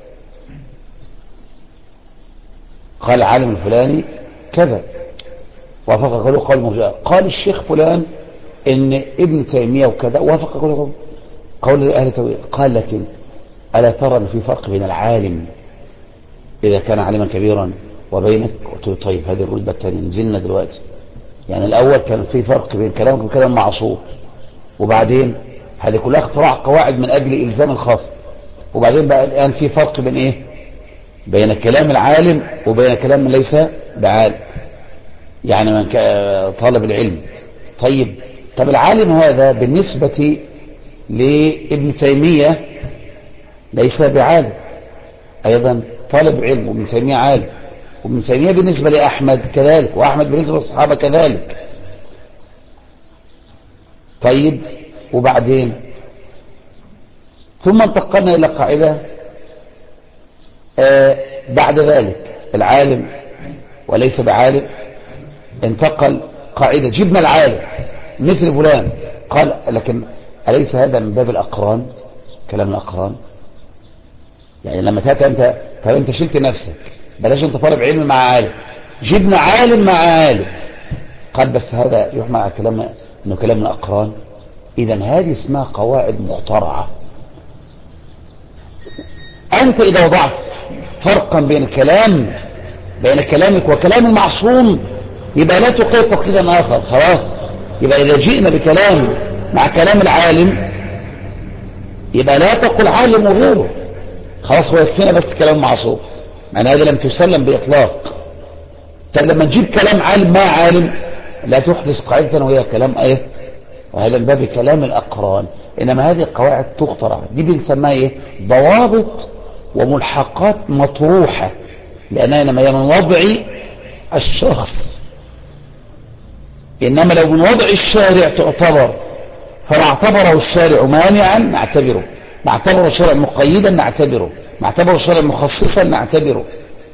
S1: قال العالم الفلاني كذا وافق قوله قول مرجئة، قال الشيخ فلان ان ابن تيمية وكذا وافق قوله قول اهل التوحيد. قال لكن ألا ترى ان في فرق بين العالم إذا كان عالما كبيرا وبينك؟ قلت له طيب هذه الرتبة الثانية نزلنا دلوقتي، يعني الأول كان في فرق بين كلامك وكلام معصوم، وبعدين هذه كلها اختراع قواعد من أجل إلزام الخاص، وبعدين بقى الآن في فرق بين إيه؟ بين كلام العالم وبين كلام من ليس بعالم، يعني من طالب العلم. طب العالم هذا بالنسبة لابن تيمية ليس بعالم، أيضا طالب علم، وابن تيمية عالم، وابن تيمية بالنسبة لأحمد كذلك، وأحمد بالنسبة للصحابة كذلك. طيب وبعدين ثم انتقلنا إلى قاعدة بعد ذلك العالم وليس بعالم، انتقل قاعدة جبنا العالم مثل فلان، قال لكن أليس هذا من باب الأقران؟ كلام الأقران يعني لما تأتي أنت فأنت شلت نفسك، بلاش أنت طالب علم مع عالم، جبنا عالم مع عالم، قال بس هذا يحمل على كلام إنه كلام الأقران. إذا هذه اسمها قواعد مخترعة. أنت إذا وضعت فرقا بين كلامك وكلام المعصوم يبقى لا تقيد تقييدا آخر، خلاص. يبقى إذا جئنا بكلام مع كلام العالم يبقى لا تقل عالم وغيره، خلاص هو يكفينا بس كلام معصوم، معنى هذا لم تسلم بإطلاق. طب لما نجيب كلام عالم مع عالم لا تحدث قاعدة وهي كلام ايه، وهذا من باب كلام الأقران. إنما هذه القواعد تخترع، دي بنسميها ايه، ضوابط وملحقات مطروحة، لأنها إنما هي من وضع الشخص، إنما لو من وضع الشارع تعتبر، فما اعتبره الشارع مانعا نعتبره، ما اعتبره الشارع مقيدا نعتبره، ما اعتبره الشارع مخصصا نعتبره.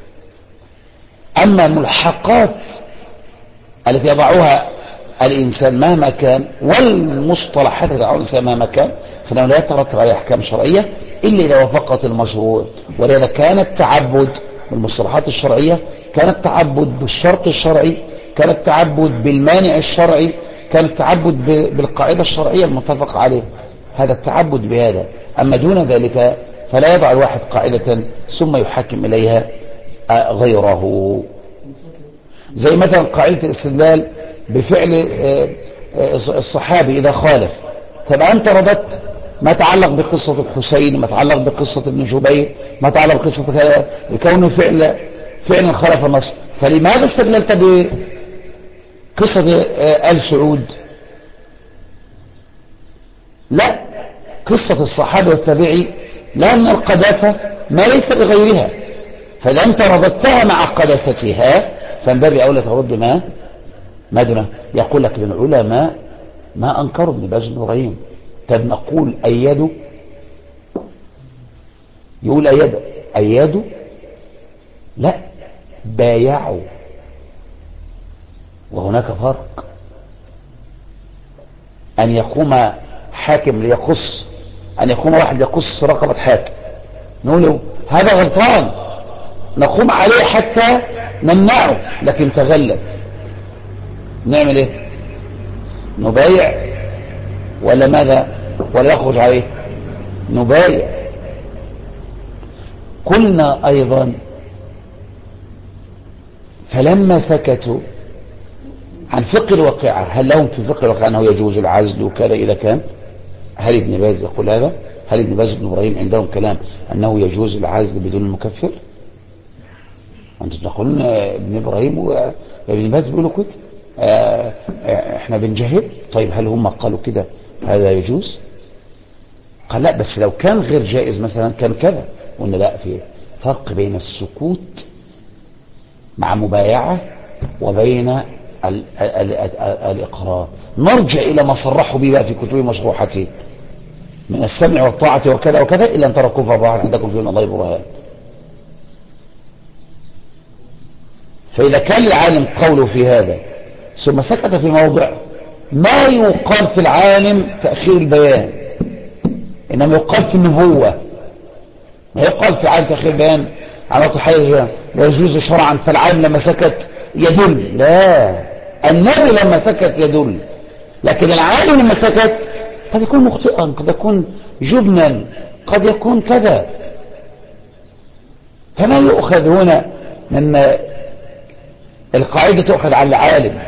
S1: أما الملحقات التي يضعها الإنسان مهما كان والمصطلحات التي يضعها الإنسان مهما كان فإنه لا يترتب على أحكام شرعية إلا إذا وافقت المشروع. ولذا كان التعبد بالمصطلحات الشرعية، كان التعبد بالشرط الشرعي، كان التعبد بالمانع الشرعي، كان التعبد بالقاعدة الشرعية المتفق عليه، هذا التعبد بهذا. أما دون ذلك فلا يضع الواحد قاعدة ثم يحكم إليها غيره. زي مثلا قاعدة الاستدلال بفعل الصحابي إذا خالف، تبقى أنت رددت ما تعلق بقصة الحسين، ما تعلق بقصة ابن جبير، ما تعلق بقصة بكونه فعلا خالف النص، فلماذا استدللت بقصة آل سعود؟ لا، قصة الصحابة والتابعي لأن القداسة ما ليس بغيرها، فإذا أنت رددتها مع قداستها فمن باب أولى ترد ما دونه. يقول لك العلماء ما أنكروا ابن باز بن إبراهيم، طب نقول أيدوا، يقول أيدوا لا، بايعوا، وهناك فرق. أن يقوم حاكم ليقص، أن يقوم واحد يقص رقبة حاكم نقول له هذا غلطان، نقوم عليه حتى نمنعه، لكن تغلب نعمل ايه؟ نبايع ولا ماذا؟ ولا يخرج عليه؟ نبايع. قلنا أيضا فلما سكتوا عن فقه الواقعة، هل لهم في فقه الواقعة أنه يجوز العزل وكذا إذا كان؟ هل ابن باز يقول هذا؟ هل ابن باز بن إبراهيم عندهم كلام أنه يجوز العزل بدون المكفر؟ أنتم تقولون ابن إبراهيم وابن باز بيقولوا كده، احنا بنجهل. طيب هل هم قالوا كده هذا يجوز؟ قال لا، بس لو كان غير جائز مثلا كان كذا. وإن لا، في فرق بين السكوت مع مبايعة وبين الإقرار. نرجع إلى ما صرحوا به في كتب مشروحته من السمع والطاعة وكذا وكذا، إلا أن ترى كفر ظاهر عندكم فيه الله برهان. فإذا كان العالم قوله في هذا ثم سكت في موضع، ما يقال في العالم تأخير البيان، إنما يقال في النبوة. ما يقال في العالم تأخير البيان على صحيح لا يجوز شرعا، فالعالم لما سكت يدل. لا، النبي لما سكت يدل، لكن العالم لما سكت قد يكون مخطئا، قد يكون جبنا، قد يكون كذا. فما يؤخذ هنا من القاعدة تؤخذ على العالم.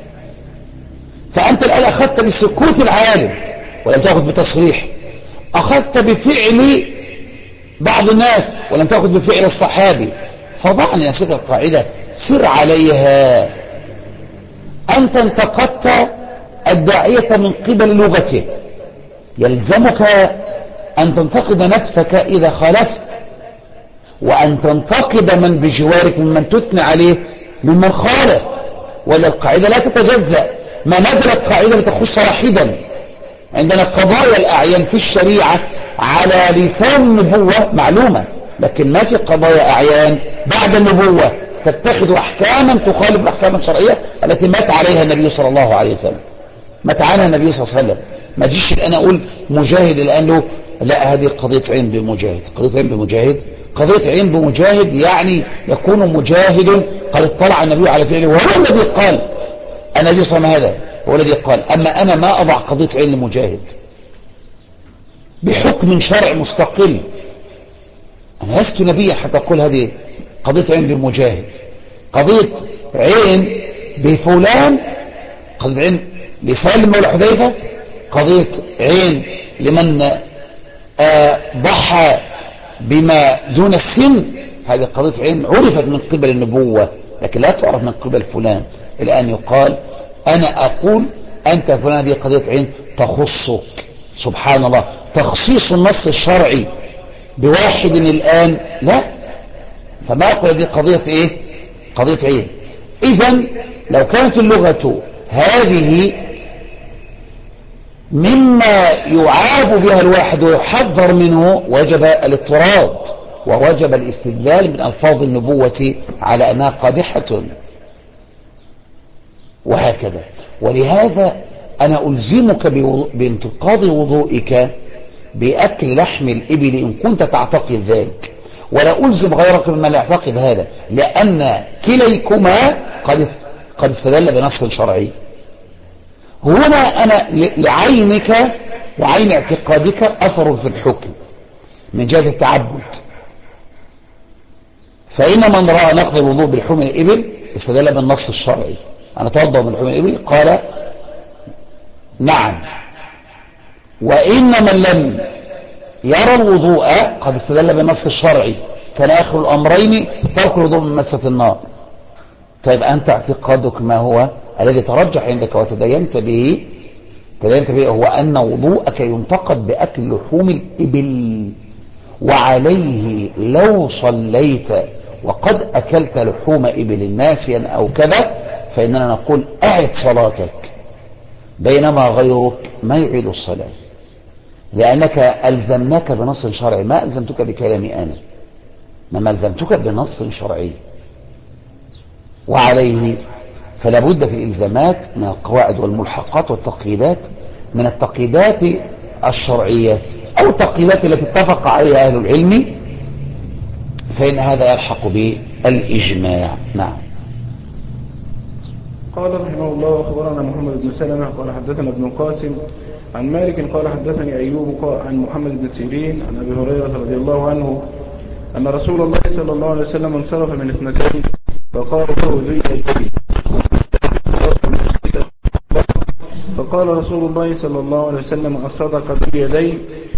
S1: فأنت الآن أخذت بسكوت العالم ولم تأخذ بتصريح، أخذت بفعل بعض الناس ولم تأخذ بفعل الصحابي، فضعني نفسك القاعدة سر عليها. أنت انتقدت الداعية من قبل لغته، يلزمك أن تنتقد نفسك إذا خالفت، وأن تنتقد من بجوارك ممن تثني عليه ممن خالف، ولا القاعدة لا تتجزأ، ما نزلت قاعدة لتخص واحدا. عندنا قضايا الأعيان في الشريعة على لسان النبوة معلومة، لكن ما في قضايا أعيان بعد النبوة تتخذ أحكاما تخالف الأحكام الشرعية التي مات عليها النبي صلى الله عليه وسلم، مات عنها النبي صلى الله عليه وسلم. ما جيش الآن أقول مجاهد الآن له لا، هذه قضية عين بمجاهد، قضية عين بمجاهد، قضية عين بمجاهد يعني يكون مجاهد قد اطلع النبي على فعله وهو الذي قال، النبي صلى الله عليه وسلم هذا هو الذي قال. أما أنا ما أضع قضية عين لمجاهد بحكم شرع مستقل، أنا لست نبيا حتى أقول هذه قضية عين بمجاهد، قضية عين بفلان، قضية عين لسالم مولى حذيفة، قضية عين لمن ضحى بما دون السن، هذه قضية عين عرفت من قبل النبوة لكن لا تعرف من قبل فلان. الآن يقال أنا أقول أنت فلان، هذه قضية عين تخصك، سبحان الله، تخصيص النص الشرعي بواحد الآن لا، فما أقول هذه قضية إيه؟ قضية عين. إذن لو كانت اللغة هذه مما يعاب بها الواحد ويحذر منه وجب الاضطراد ووجب الاستدلال من ألفاظ النبوة على أنها قادحة وهكذا. ولهذا أنا ألزمك بانتقاض وضوئك بأكل لحم الإبل إن كنت تعتقد ذلك، ولا ألزم غيرك مما لا يعتقد هذا، لأن كليكما قد استدل بنص شرعي. هنا أنا لعينك وعين اعتقادك أثر في الحكم من جهة التعبد، فإن من رأى نقض الوضوء بلحوم الإبل استدل بالنص الشرعي، أنا توضأ من لحوم الإبل قال نعم. وإن من لم يرى الوضوء قد استدل بالنص الشرعي، كان آخر الأمرين ترك الوضوء من مسة النار. طيب أنت اعتقادك ما هو الذي ترجح عندك وتدينت به هو أن وضوءك ينتقد بأكل لحوم الإبل، وعليه لو صليت وقد أكلت لحوم إبل ناسيا أو كذا فإننا نقول أعد صلاتك، بينما غيرك ما يعيد الصلاة، لأنك ألزمناك بنص شرعي، ما ألزمتك بكلامي أنا، ما ألزمتك بنص شرعي. وعليه فلا بد في الإلزامات من القواعد والملحقات والتقييدات، من التقييدات الشرعية أو التقييدات التي اتفق عليها أهل العلم، فإن هذا يلحق بالإجماع. نعم.
S2: قال رحمه الله أخبرنا محمد بن سلمة قال حدثنا ابن القاسم عن مالك قال حدثني أيوب عن محمد بن سيرين عن أبي هريرة رضي الله عنه أن رسول الله صلى الله عليه وسلم انصرف من اثنتين فقال له ذي يدين، فقال رسول الله صلى الله عليه وسلم أصدق ذي يدين،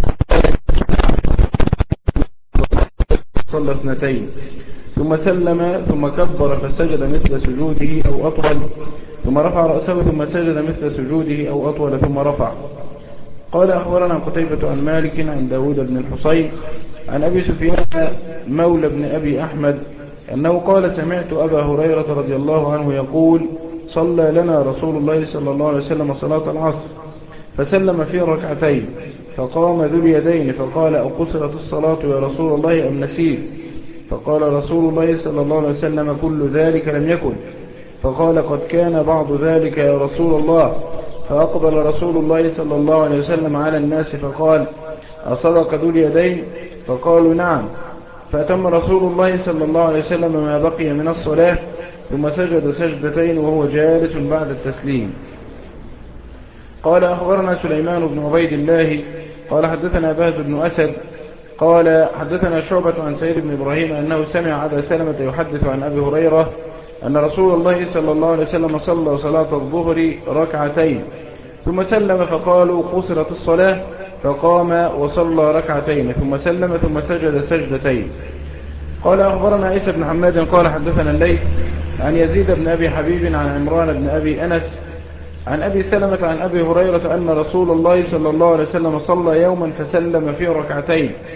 S2: صلى اثنتين ثم سلم ثم كبر فسجد مثل سجوده أو أطول، ثم رفع رأسه ثم سجد مثل سجوده أو أطول ثم رفع. قال أخبرنا قتيبة عن مالك عن داود بن الحصين عن أبي سفيان مولى بن أبي أحمد أنه قال سمعت أبا هريرة رضي الله عنه يقول صلى لنا رسول الله صلى الله عليه وسلم صلاة العصر فسلم في ركعتين، فقام ذو اليدين فقال أقصرت الصلاة يا رسول الله أم نسيت؟ فقال رسول الله صلى الله عليه وسلم كل ذلك لم يكن. فقال قد كان بعض ذلك يا رسول الله. فأقبل رسول الله صلى الله عليه وسلم على الناس فقال أصدق ذو اليدين؟ فقالوا نعم. فأتم رسول الله صلى الله عليه وسلم ما بقي من الصلاة ثم سجد سجدتين وهو جالس بعد التسليم. قال أخبرنا سليمان بن عبيد الله قال حدثنا باز بن أسد قال حدثنا شعبة عن سيد بن إبراهيم أنه سمع أبا سلمة يحدث عن أبي هريرة أن رسول الله صلى الله عليه وسلم صلى صلاة الظهر ركعتين ثم سلم فقالوا قصرت الصلاة، فقام وصلى ركعتين ثم سلم ثم سجد سجدتين. قال أخبرنا عيسى بن حماد قال حدثنا الليث عن يزيد بن أبي حبيب عن عمران بن أبي أنس عن أبي سلمة عن أبي هريرة أن رسول الله صلى الله عليه وسلم صلى يوما فسلم في ركعتين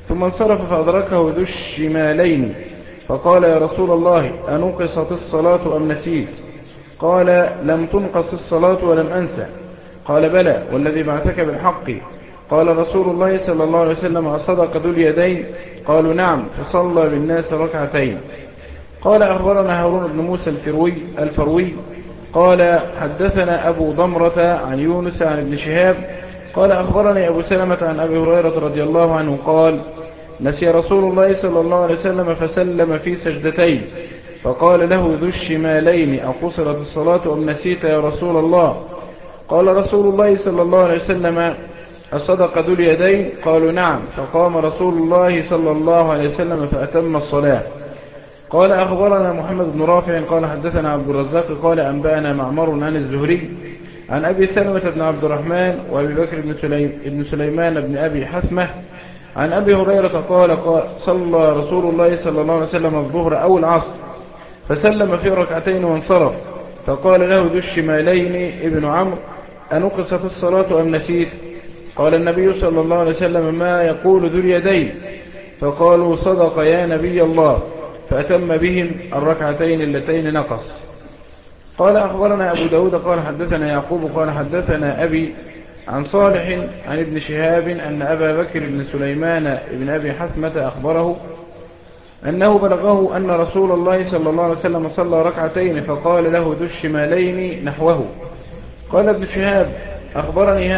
S2: ثم انصرف فأدركه ذو الشمالين فقال يا رسول الله أنقصت الصلاة أم نسيت؟ قال لم تنقص الصلاة ولم أنسى. قال بلى والذي بعثك بالحق. قال رسول الله صلى الله عليه وسلم أصدق ذو اليدين؟ قالوا نعم. فصلى بالناس ركعتين. قال أخبرنا هارون بن موسى الفروي قال حدثنا أبو ضمرة عن يونس عن ابن شهاب قال أخبرني أبو سلمة عن أبي هريرة رضي الله عنه قال نسي رسول الله صلى الله عليه وسلم فسلم في سجدتين فقال له ذو الشمالين أقصرت الصلاة أم نسيت يا رسول الله؟ قال رسول الله صلى الله عليه وسلم أصدق ذو اليدين؟ قالوا نعم. فقام رسول الله صلى الله عليه وسلم فأتم الصلاة. قال أخبرنا محمد بن رافع قال حدثنا عبد الرزاق قال أنبأنا معمر عن الزهري عن أبي سلمة بن عبد الرحمن وأبي بكر بن سليمان بن أبي حثمة عن أبي هريرة قال صلى رسول الله صلى الله عليه وسلم الظهر أو العصر فسلم في ركعتين وانصرف فقال له ذو الشمالين ابن عمرو أنقصت الصلاة أم نسيت؟ قال النبي صلى الله عليه وسلم ما يقول ذو اليدين؟ فقالوا صدق يا نبي الله. فأتم بهم الركعتين اللتين نقص. قال أخبرنا أبو داود قال حدثنا يعقوب قال حدثنا أبي عن صالح عن ابن شهاب أن أبا بكر بن سليمان بن أبي حثمة أخبره أنه بلغه أن رسول الله صلى الله عليه وسلم صلى ركعتين فقال له ذو الشمالين نحوه. قال ابن شهاب أخبرني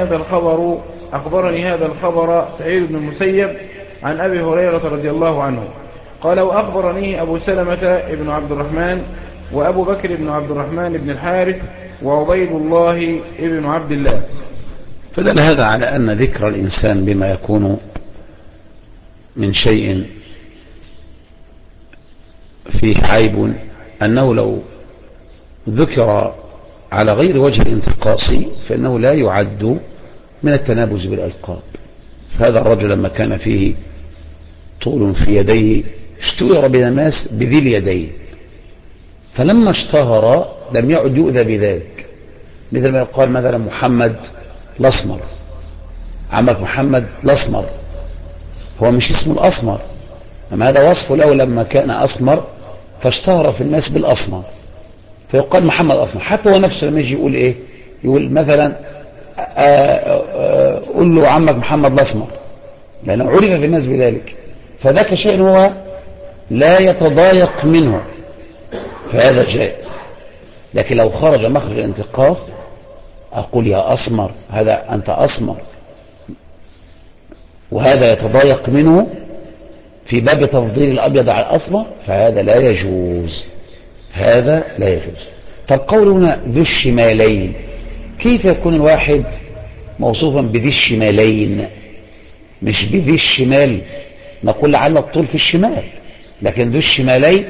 S2: هذا الخبر سعيد بن المسيب عن أبي هريرة رضي الله عنه قال وأخبرني أبو سلمة بن عبد الرحمن وأبو بكر بن عبد الرحمن بن الحارث وعبيد الله بن عبد الله.
S1: فدل هذا على أن ذكر الإنسان بما يكون من شيء فيه عيب أنه لو ذكر على غير وجه الانتقاص فإنه لا يعد من التنابز بالألقاب. فهذا الرجل لما كان فيه طول في يديه اشتهر بين الناس بذي اليدين فلما اشتهر لم يعد يؤذى بذلك، مثل ما يقال مثلا محمد الأسمر، عمك محمد الأسمر، هو مش اسمه الأسمر، أما هذا وصفه له لما كان أسمر فاشتهر في الناس بالأسمر فيقال محمد أسمر. حتى هو نفسه لما يجي يقول إيه، يقول مثلا قل له عمك محمد الأسمر لأنه عرف في الناس بذلك، فذاك شيء هو لا يتضايق منه فهذا جائز. لكن لو خرج مخرج الانتقاص أقول يا أسمر، هذا أنت أسمر، وهذا يتضايق منه في باب تفضيل الأبيض على الأسمر، فهذا لا يجوز، هذا لا يجوز. طب قولنا ذو الشمالين، كيف يكون الواحد موصوفا بذي الشمالين مش بذي الشمال؟ نقول لعل الطول في الشمال، لكن ذو الشمالين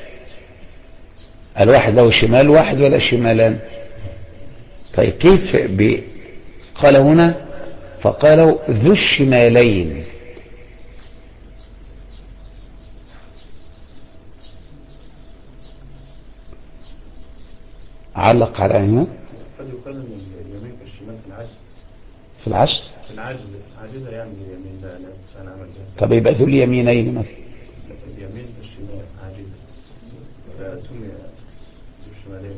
S1: الواحد له شمال واحد ولا شمالان؟ طيب كيف قال هنا فقالوا ذو الشمالين؟ علق على هنا
S5: قد يقال ان اليمين كالشمال في العجز،
S1: في العشر
S5: في العجز عاجزه يعني اليمين لا الانسان عمل ذلك.
S1: طب يبقى ذو اليمينين مثلا،
S5: اليمين كالشمال عاجزه فسمي ذو الشمالين.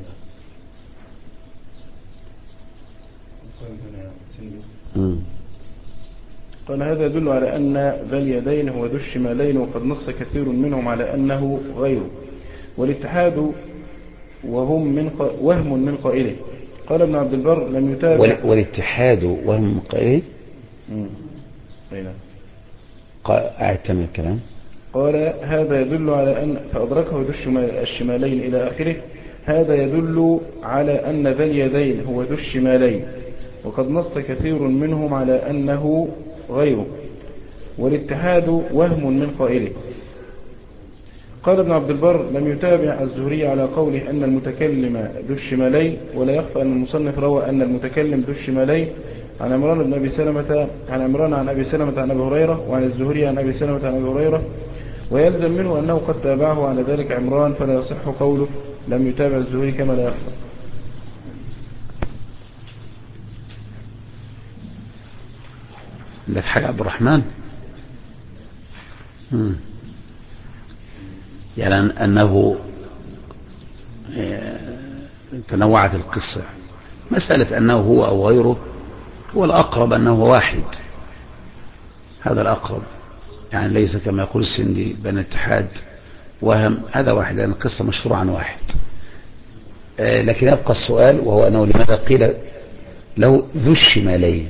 S2: قال هذا يدل على أن ذا اليدين هو ذو الشمالين، وقد نص كثير منهم على أنه غيره، والاتحاد وهم من قائله. قال ابن عبد البر لم يتابع
S1: والاتحاد وهم من قائله. أعتم الكلام.
S2: قال هذا يدل على أن فأدركه ذو الشمالين إلى آخره. هذا يدل على أن ذا اليدين هو ذو الشمالين، وقد نص كثير منهم على أنه غيره، والاتحاد وهم من قائله. قال ابن عبد البر لم يتابع الزهري على قوله أن المتكلم ذو الشمالين، ولا يخفى أن المصنف روى أن المتكلم ذو الشمالين عن عمران عن أبي سلمة عن أبي هريرة، وعن الزهري عن أبي سلمة عن أبي هريرة، ويلزم منه أنه قد تابعه على ذلك عمران، فلا يصح قوله لم يتابع الزهري كما لا يخفى.
S1: لك حاجة عبد الرحمن يعني أنه تنوعت القصة. مسألة أنه هو أو غيره هو الأقرب أنه واحد، هذا الأقرب، يعني ليس كما يقول السندي بين اتحاد وهم، هذا واحد لأن القصة مشهورة عن واحد. لكن يبقى السؤال وهو أنه لماذا قيل له ذو الشمالين؟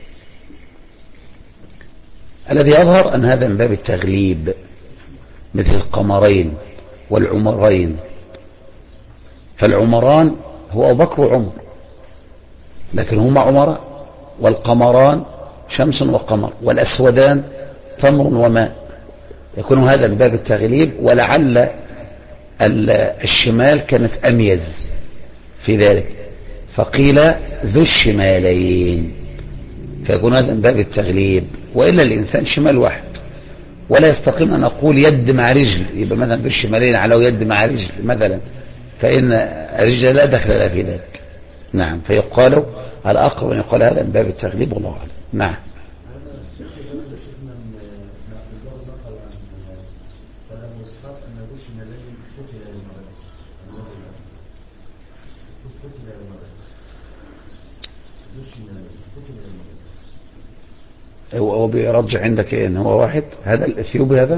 S1: الذي يظهر أن هذا من باب التغليب، مثل القمرين والعمرين، فالعمران هو أبو بكر وعمر لكن هما عمراء، والقمران شمس وقمر، والأسودان تمر وماء، يكون هذا من باب التغليب، ولعل الشمال كانت أميز في ذلك فقيل ذو الشمالين، فيكون هذا من باب التغليب. وإلا الإنسان شمال واحد، ولا يستقيم أن أقول يد مع رجل، يبقى مثلا ذو الشمالين على يد مع رجل مثلا، فإن الرجل لا دخل لها في ذلك. نعم، فيقال الأقرب أن يقال هذا من باب التغليب والله أعلم. نعم. هو بيرجع عندك ايه ان هو واحد؟ هذا الاثيوبي هذا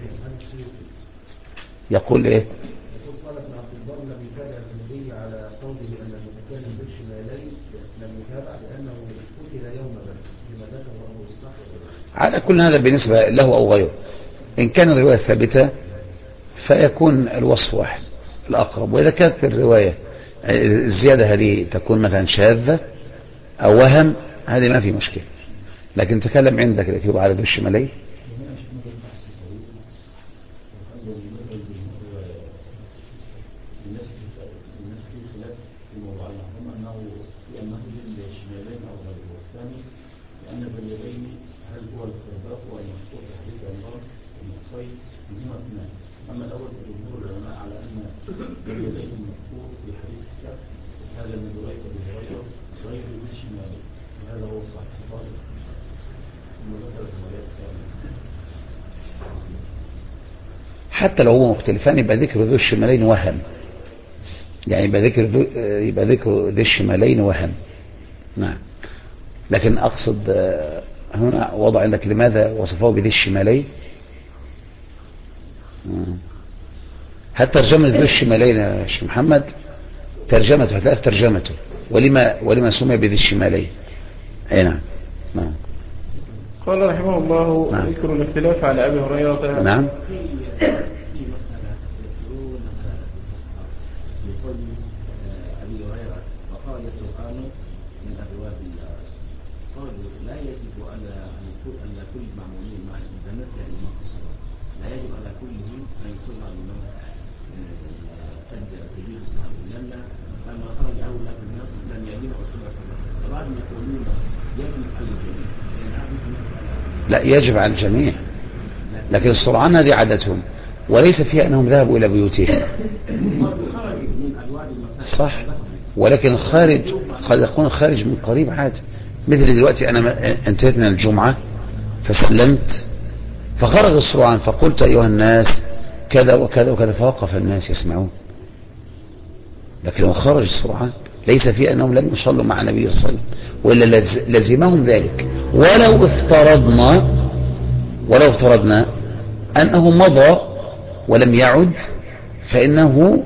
S1: يقول ايه؟
S5: يقول قال ابن عبد البر لم يتابع الزهري على قوله ان المتكلم بالشمالين، لم يتابع لانه قتل يوم بدر لما ذكر ابو اسحاق.
S1: على كل هذا بالنسبه له او غيره، ان كان الروايه ثابته فيكون الوصف واحد الاقرب، واذا كانت الروايه الزياده هذه تكون مثلا شاذه او وهم، هذه ما في مشكله. لكن تكلم عندك الاثيوبي على ذو الشمالين،
S4: أما الأول جمهور العلماء على أن اليدين المذكور في حديث السبت هذا من رواية أبي هريرة غير الشمال، وهذا هو الصحيح الصحيح وذكر الروايات الثانية.
S1: حتى لو هو مختلفان يبقى ذكر ذو الشمالين وهم، يعني يبقى ذكر ذو الشمالين وهم. نعم، لكن أقصد هنا وضع عندك لماذا وصفه بذي الشمالين. حتى ترجمة ذو الشمالين يا شيخ محمد ترجمته، هتلاقي ترجمته ولما سمي بذي الشمالين. اي نعم. نعم.
S2: قال رحمه الله
S1: نعم.
S2: ذكر الاختلاف على أبي هريرة.
S1: نعم.
S4: أبي هريرة وقال القرآن من أبواب النار، قالوا لا يجب على كل المعمولين مع الإنسانات يعني لا يجب على كلهم أن يكون الإمام أدى تجيب الصحابة، لأن لما خرج أولى في الناس لم يجب رسول الله، فبعض يقولون يجب على الجميع،
S1: لا يجب على الجميع، لكن السرعان هذه عادتهم وليس فيها أنهم ذهبوا إلى بيوتهم. صح، ولكن الخارج قد يكون الخارج من قريب عادي، مثل دلوقتي أنا انتهيت من الجمعة فسلمت فخرج السرعان فقلت أيها الناس كذا وكذا وكذا، فوقف الناس يسمعون، لكن لو خرج السرعان ليس فيه أنهم لم يصلوا مع النبي صلى الله عليه وسلم، وإلا لزمهم ذلك. ولو افترضنا أنه مضى ولم يعد فإنه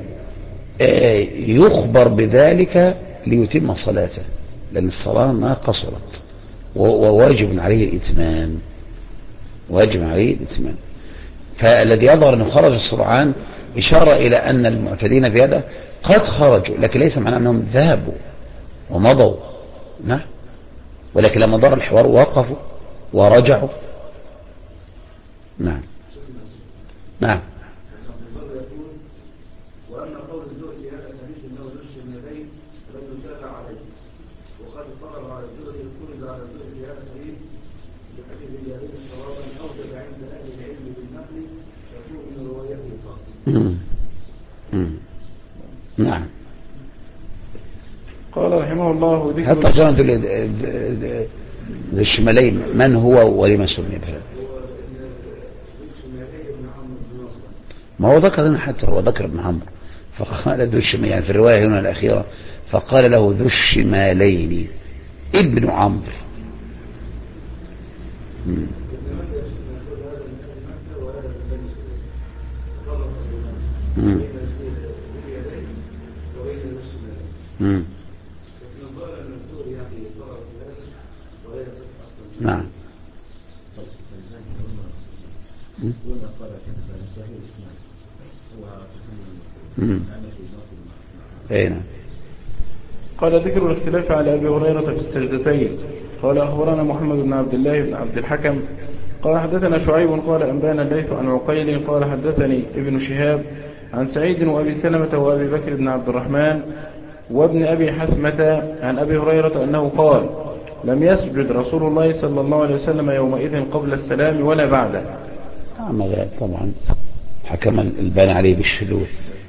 S1: يخبر بذلك ليتم صلاته، لأن الصلاة ما قصرت وواجب عليه الإتمام، واجب عليه الإتمام. فالذي يظهر أنه خرج السرعان إشارة إلى أن المعتدين في هذا قد خرجوا، لكن ليس معنى أنهم ذهبوا ومضوا، نعم، ولكن لما دار الحوار وقفوا ورجعوا. نعم. نعم.
S5: وأما قول الزهري في هذا الحديث أنه ذو الشمالين لم يتابع عليه، وقد اضطرب على الزهري الكل على الزهري في هذا الحديث بحديث اليمين صوابا أوجب عند أهل العلم بالنقل يكون من روايته فقط.
S1: نعم.
S2: قال رحمه الله ذكر
S1: حتى جانب الشمالين من هو ولما سمي به. ما هو ذكر هنا، حتى هو ذكر ابن عمرو فقال ذو الشمال، يعني في الرواية هنا الأخيرة فقال له ذو الشمالين ابن عمرو. نعم.
S2: قال ذكر الاختلاف على أبي هريرة في السجدتين. قال أخبرنا محمد بن عبد الله بن عبد الحكم قال حدثنا شعيب قال أنبانا الليث عن عقيل قال حدثني ابن شهاب عن سعيد وأبي سلمة وأبي بكر بن عبد الرحمن وابن أبي حثمة عن أبي هريرة أنه قال لم يسجد رسول الله صلى الله عليه وسلم يومئذ قبل السلام ولا بعده.
S1: أما طبعا حكم الباني عليه بالشذوذ.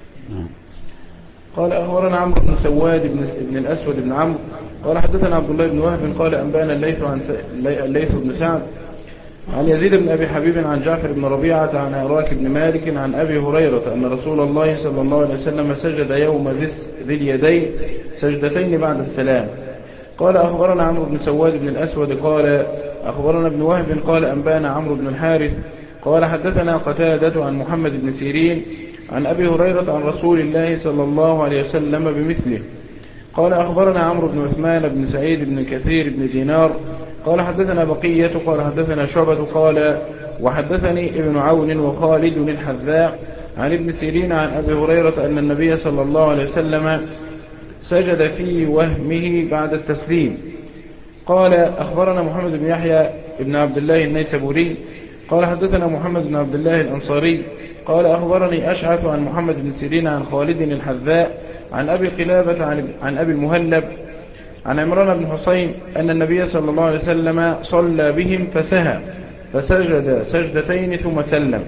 S2: قال أخبرنا عمرو بن سواد بن الأسود بن عمرو قال حدثنا عبد الله بن وهب قال أنبانا الليث بن سعد عن يزيد بن أبي حبيب عن جعفر بن ربيعة عن عراك بن مالك عن أبي هريرة أن رسول الله صلى الله عليه وسلم سجد يوم ذي اليدين سجدتين بعد السلام. قال أخبرنا عمرو بن سواد بن الأسود قال أخبرنا ابن وهب قال أنبانا عمرو بن الحارث قال حدثنا قتادة عن محمد بن سيرين عن أبي هريرة عن رسول الله صلى الله عليه وسلم بمثله. قال أخبرنا عمرو بن عثمان بن سعيد بن كثير بن دينار قال حدثنا بقية قال حدثنا شعبة قال وحدثني ابن عون وخالد الحذاء عن ابن سيرين عن أبي هريرة أن النبي صلى الله عليه وسلم سجد في وهمه بعد التسليم. قال أخبرنا محمد بن يحيى بن عبد الله النيسابوري قال حدثنا محمد بن عبد الله الأنصاري قال أخبرني أشعث عن محمد بن سيرين عن خالد الحذاء عن أبي قلابة عن أبي المهلب عن عمران بن حسين أن النبي صلى الله عليه وسلم صلى بهم فسهى فسجد سجدتين ثم سلم.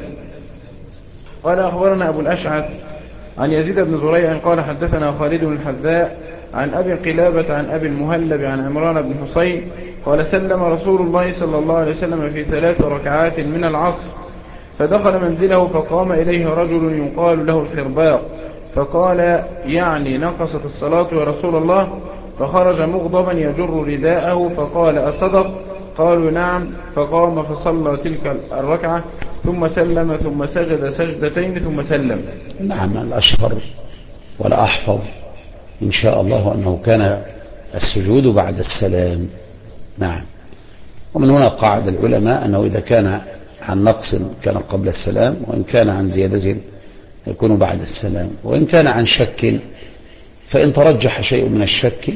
S2: قال أخبرنا أبو الأشعث عن يزيد بن زريع قال حدثنا خالد الحذاء عن أبي قلابة عن أبي المهلب عن عمران بن حسين قال سلم رسول الله صلى الله عليه وسلم في 3 ركعات من العصر فدخل منزله فقام إليه رجل يقال له الخرباق فقال يعني نقصت الصلاة يا رسول الله؟ فخرج مغضبا يجر رداءه فقال أصدق؟ قالوا نعم. فقام فصلى تلك الركعة ثم سلم ثم سجد سجدتين ثم سلم.
S1: نعم. الأشهر ولا أحفظ إن شاء الله أنه كان السجود بعد السلام. نعم. ومن هنا قاعد العلماء أنه إذا كان عن نقص كان قبل السلام، وإن كان عن زيادة يكون بعد السلام، وإن كان عن شك فإن ترجح شيء من الشك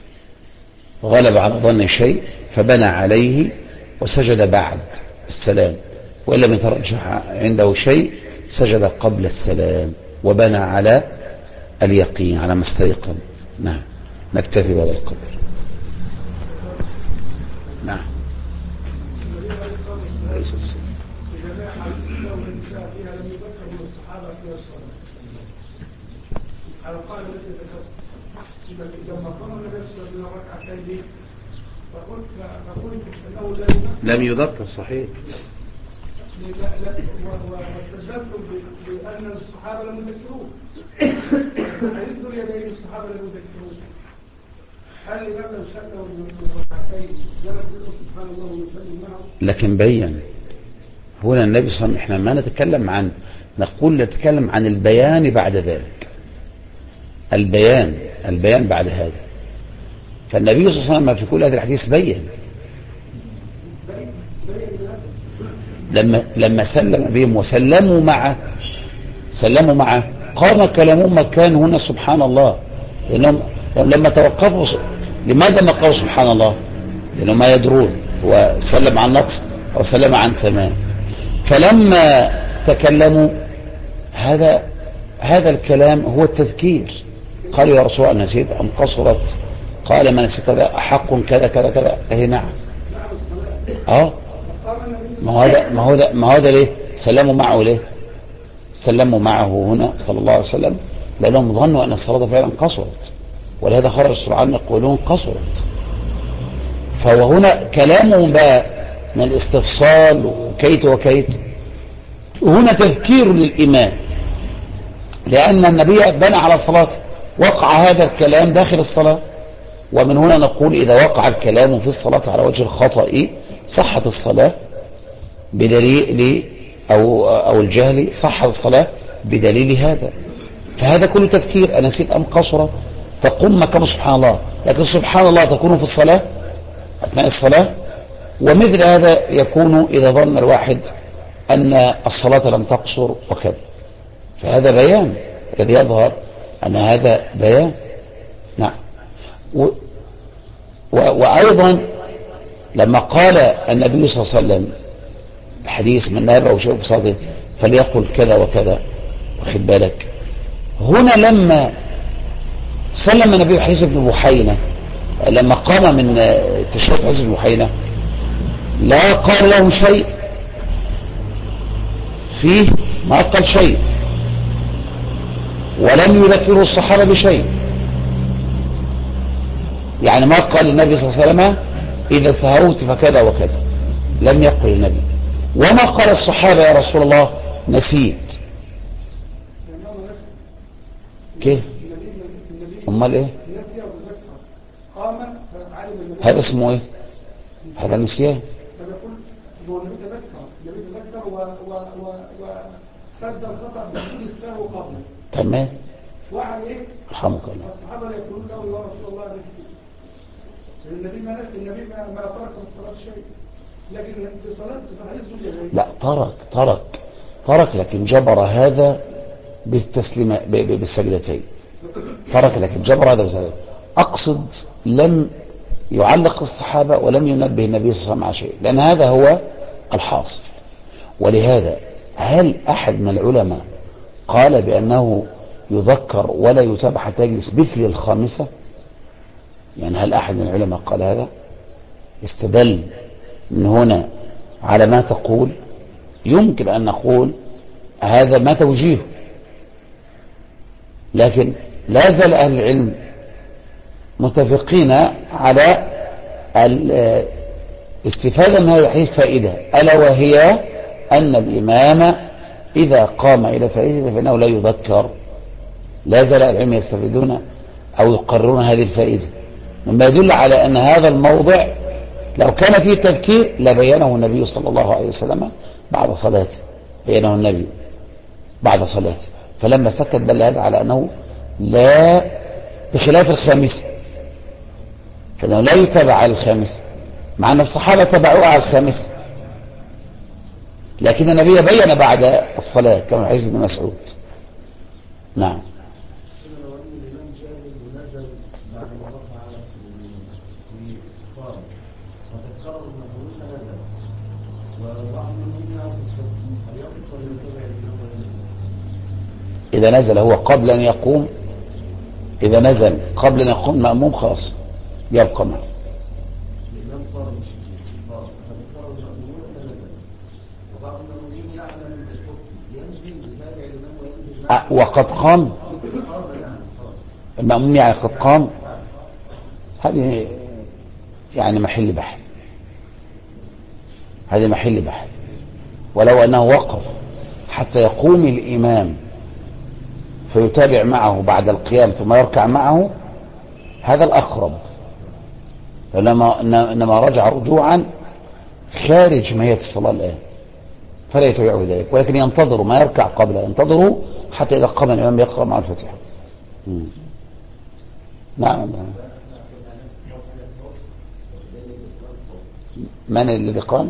S1: غلب على ظن شيء فبنى عليه وسجد بعد السلام، وإن لم يترجح عنده شيء سجد قبل السلام وبنى على اليقين على ما استيقن. نعم. نكتفي بهذا القدر. نعم. لم يذكر صحيح.
S3: واستدلتم بأن الصحابة لم يذكروه. حديث اليدين الصحابة لم يذكروه. هل لماذا شكوا بالركعتين جلس سبحان الله ويسلم معه؟
S1: لكن بين هنا النبي صلى الله عليه وسلم، احنا ما نتكلم عن نتكلم عن البيان بعد ذلك. البيان بعد هذا. فالنبي صلى الله عليه وسلم في كل هذا الحديث بين لما سلم بهم وسلموا معه قام كلامهم مكان هنا سبحان الله. لأنهم لما توقفوا لماذا ما قالوا سبحان الله؟ لأنهم ما يدرون هو سلم عن نقص أو سلم عن تمام. فلما تكلموا هذا الكلام هو التذكير. قالوا يا رسول الله نسيت أم قصرت؟ قال ما نسيت كذا أحق كذا كذا كذا. نعم. ما هذا ليه سلموا معه؟ ليه سلموا معه هنا صلى الله عليه وسلم؟ لأنهم ظنوا أن الصلاة فعلا قصرت، ولهذا خرج السرعان يقولون قصرت. فهو هنا كلامهم بقى من الاستفصال وكيت وكيت، وهنا تذكير للإمام لأن النبي بنى على الصلاة، وقع هذا الكلام داخل الصلاة. ومن هنا نقول إذا وقع الكلام في الصلاة على وجه الخطأ صحت الصلاة بدليل أو الجهل صحت الصلاة بدليل هذا. فهذا كله تفكير، أنا نسيت أم قصرة تقوم مكان سبحان الله، لكن سبحان الله تكون في الصلاة أثناء الصلاة. ومثل هذا يكون إذا ظن الواحد أن الصلاة لم تقصر وكذا، فهذا بيان الذي يظهر أن هذا بيان. نعم. وأيضا لما قال النبي صلى الله عليه وسلم الحديث من ناب أو شيء بصلاته فليقل كذا وكذا، واخد بالك، هنا لما سلم النبي حديث ابن بحينة لما قام من تشهد حديث ابن بحينة لا قال له شيء فيه، ما قال شيء ولم يذكره الصحابة بشيء. يعني ما قال النبي صلى الله عليه وسلم إذا سهوت فكذا وكذا، لم يقل النبي. وما قال الصحابة يا رسول الله نسيت. كيف؟ امال ايه؟ هذا اسمه ايه؟ هذا نسيان. تمام. رحمك الله.
S3: الصحابه يقولون له يا رسول الله النبي ما ترك من الصلاه شيء، لكن في صلاه
S1: لا ترك لكن جبر هذا بالتسليم بالسجدتين. ترك لكن جبر هذا بالسجدتين. أقصد لم يعلق الصحابة ولم ينبه النبي صلى الله عليه وسلم على شيء، لأن هذا هو الحاصل. ولهذا هل أحد من العلماء قال بأنه يذكر ولا يتابع حتى يجلس مثل الخامسة؟ يعني هل أحد من العلماء قال هذا؟ استدل من هنا على ما تقول. يمكن أن نقول هذا ما توجيه، لكن لا زال أهل العلم متفقين على الاستفادة من هذا الحديث فائدة، ألا وهي أن الإمام إذا قام إلى فائدة فإنه لا يذكر. لا زال أهل العلم يستفيدون أو يقررون هذه الفائدة، مما يدل على أن هذا الموضع لو كان فيه تذكير لبينه النبي صلى الله عليه وسلم بعد صلاته، بينه النبي بعد صلاته. فلما سكت دل هذا على أنه لا، بخلاف الخامسة فإنه لا يتبع على الخامسة، مع أن الصحابة تبعوه على الخامسة، لكن النبي بين بعد الصلاة كما حديث ابن مسعود. نعم. إذا نزل هو قبل أن يقوم، إذا نزل قبل أن يقوم مأموم خلاص يبقى معه. وقد قام المأموم، يعني قد قام، هذه يعني محل بحث، هذه محل بحث. ولو أنه وقف حتى يقوم الإمام فيتابع معه بعد القيام ثم يركع معه، هذا الأقرب، إنما رجع رجوعا خارج ماهية الصلاة الآن فلا يتبعه ذلك، ولكن ينتظر ما يركع قبله، ينتظره حتى إذا قام الإمام يقرأ مع الفاتحة. نعم. من الذي قال؟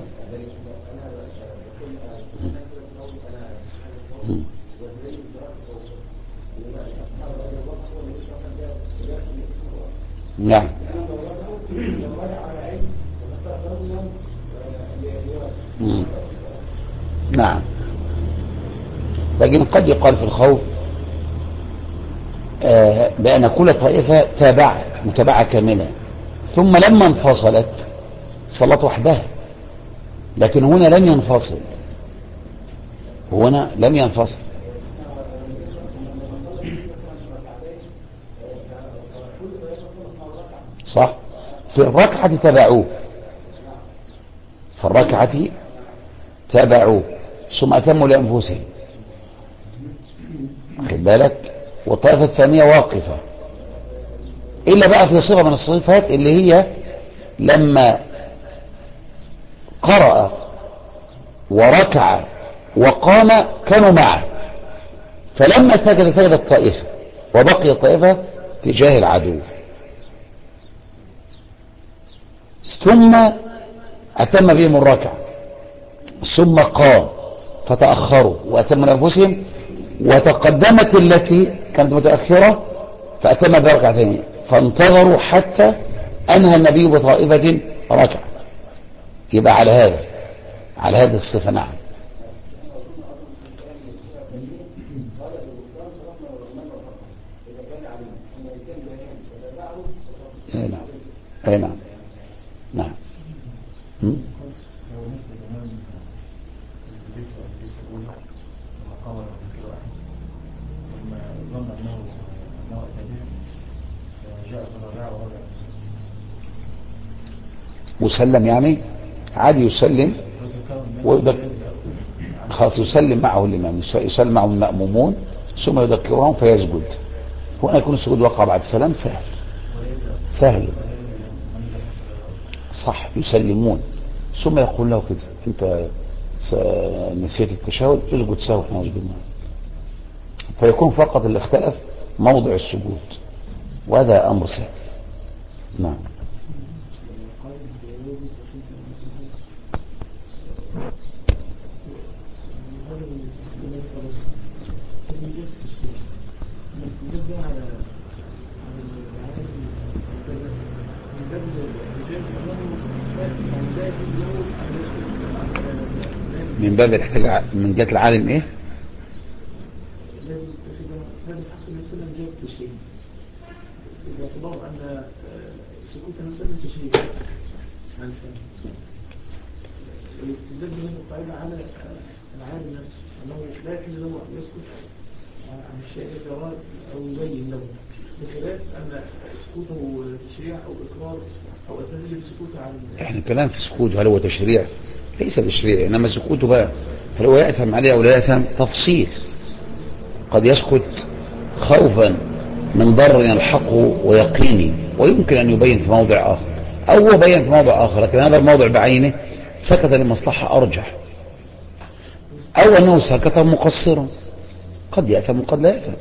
S1: نعم. نعم. لكن قد يقال في الخوف بأن كل طائفة تابعت متابعة كاملة ثم لما انفصلت صلت وحدها، لكن هنا لم ينفصل، هنا لم ينفصل. صح، في الركعة تبعوه، في الركعة تبعوه ثم أتموا لأنفسهم، خد بالك، والطائفة الثانية واقفة، إلا بقى في صفة من الصفات اللي هي لما قرأ وركع وقام كانوا معه، فلما سجد سجد الطائفة وبقي الطائفة تجاه العدو، ثم أتم بهم الركع ثم قام فتأخروا وأتموا لأنفسهم، وتقدمت التي كانت متأخرة فأتم بركعتين، فانتظروا حتى أنهى النبي بطائفة ركع. يبقى على هذه الصفة. نعم. اي نعم. نعم. مسلم يعني عادي يسلم خلاص يسلم معه الإمام، يسلم معه المأمومون ثم يذكرهم فيسجد، وأن يكون السجود وقع بعد السلام سهل صح. يسلمون ثم يقول له كده انت نسيت التشهد اسجد سهو احنا نسجد، فيكون فقط اللي اختلف موضع السجود، وهذا أمر سهل. نعم. من باب الاحتجاج من جهة العالم ايه؟
S3: باعتبار أن سكوت المسلم تشريع عن الفهم، والاستدلال به القاعدة على العالم نفسه أنه لا يجوز له أن يسكت عن الشيء الذي أراد أو يبين له، بخلاف أن سكوته تشريع أو إقرار أو أتدل بسكوته عن
S1: احنا كلام في سكوته هل هو تشريع؟ ليس تشريع، إنما سكوته بقى هل هو يأثم عليه أو لا يأثم تفصيل. قد يسكت خوفا من ضرر يلحقه ويقيني، ويمكن أن يبين في موضع آخر، أو هو بين في موضع آخر لكن هذا الموضع بعينه سكت لمصلحة أرجح، أو أنه سكت مقصرا، قد يأثم وقد لا يأثم.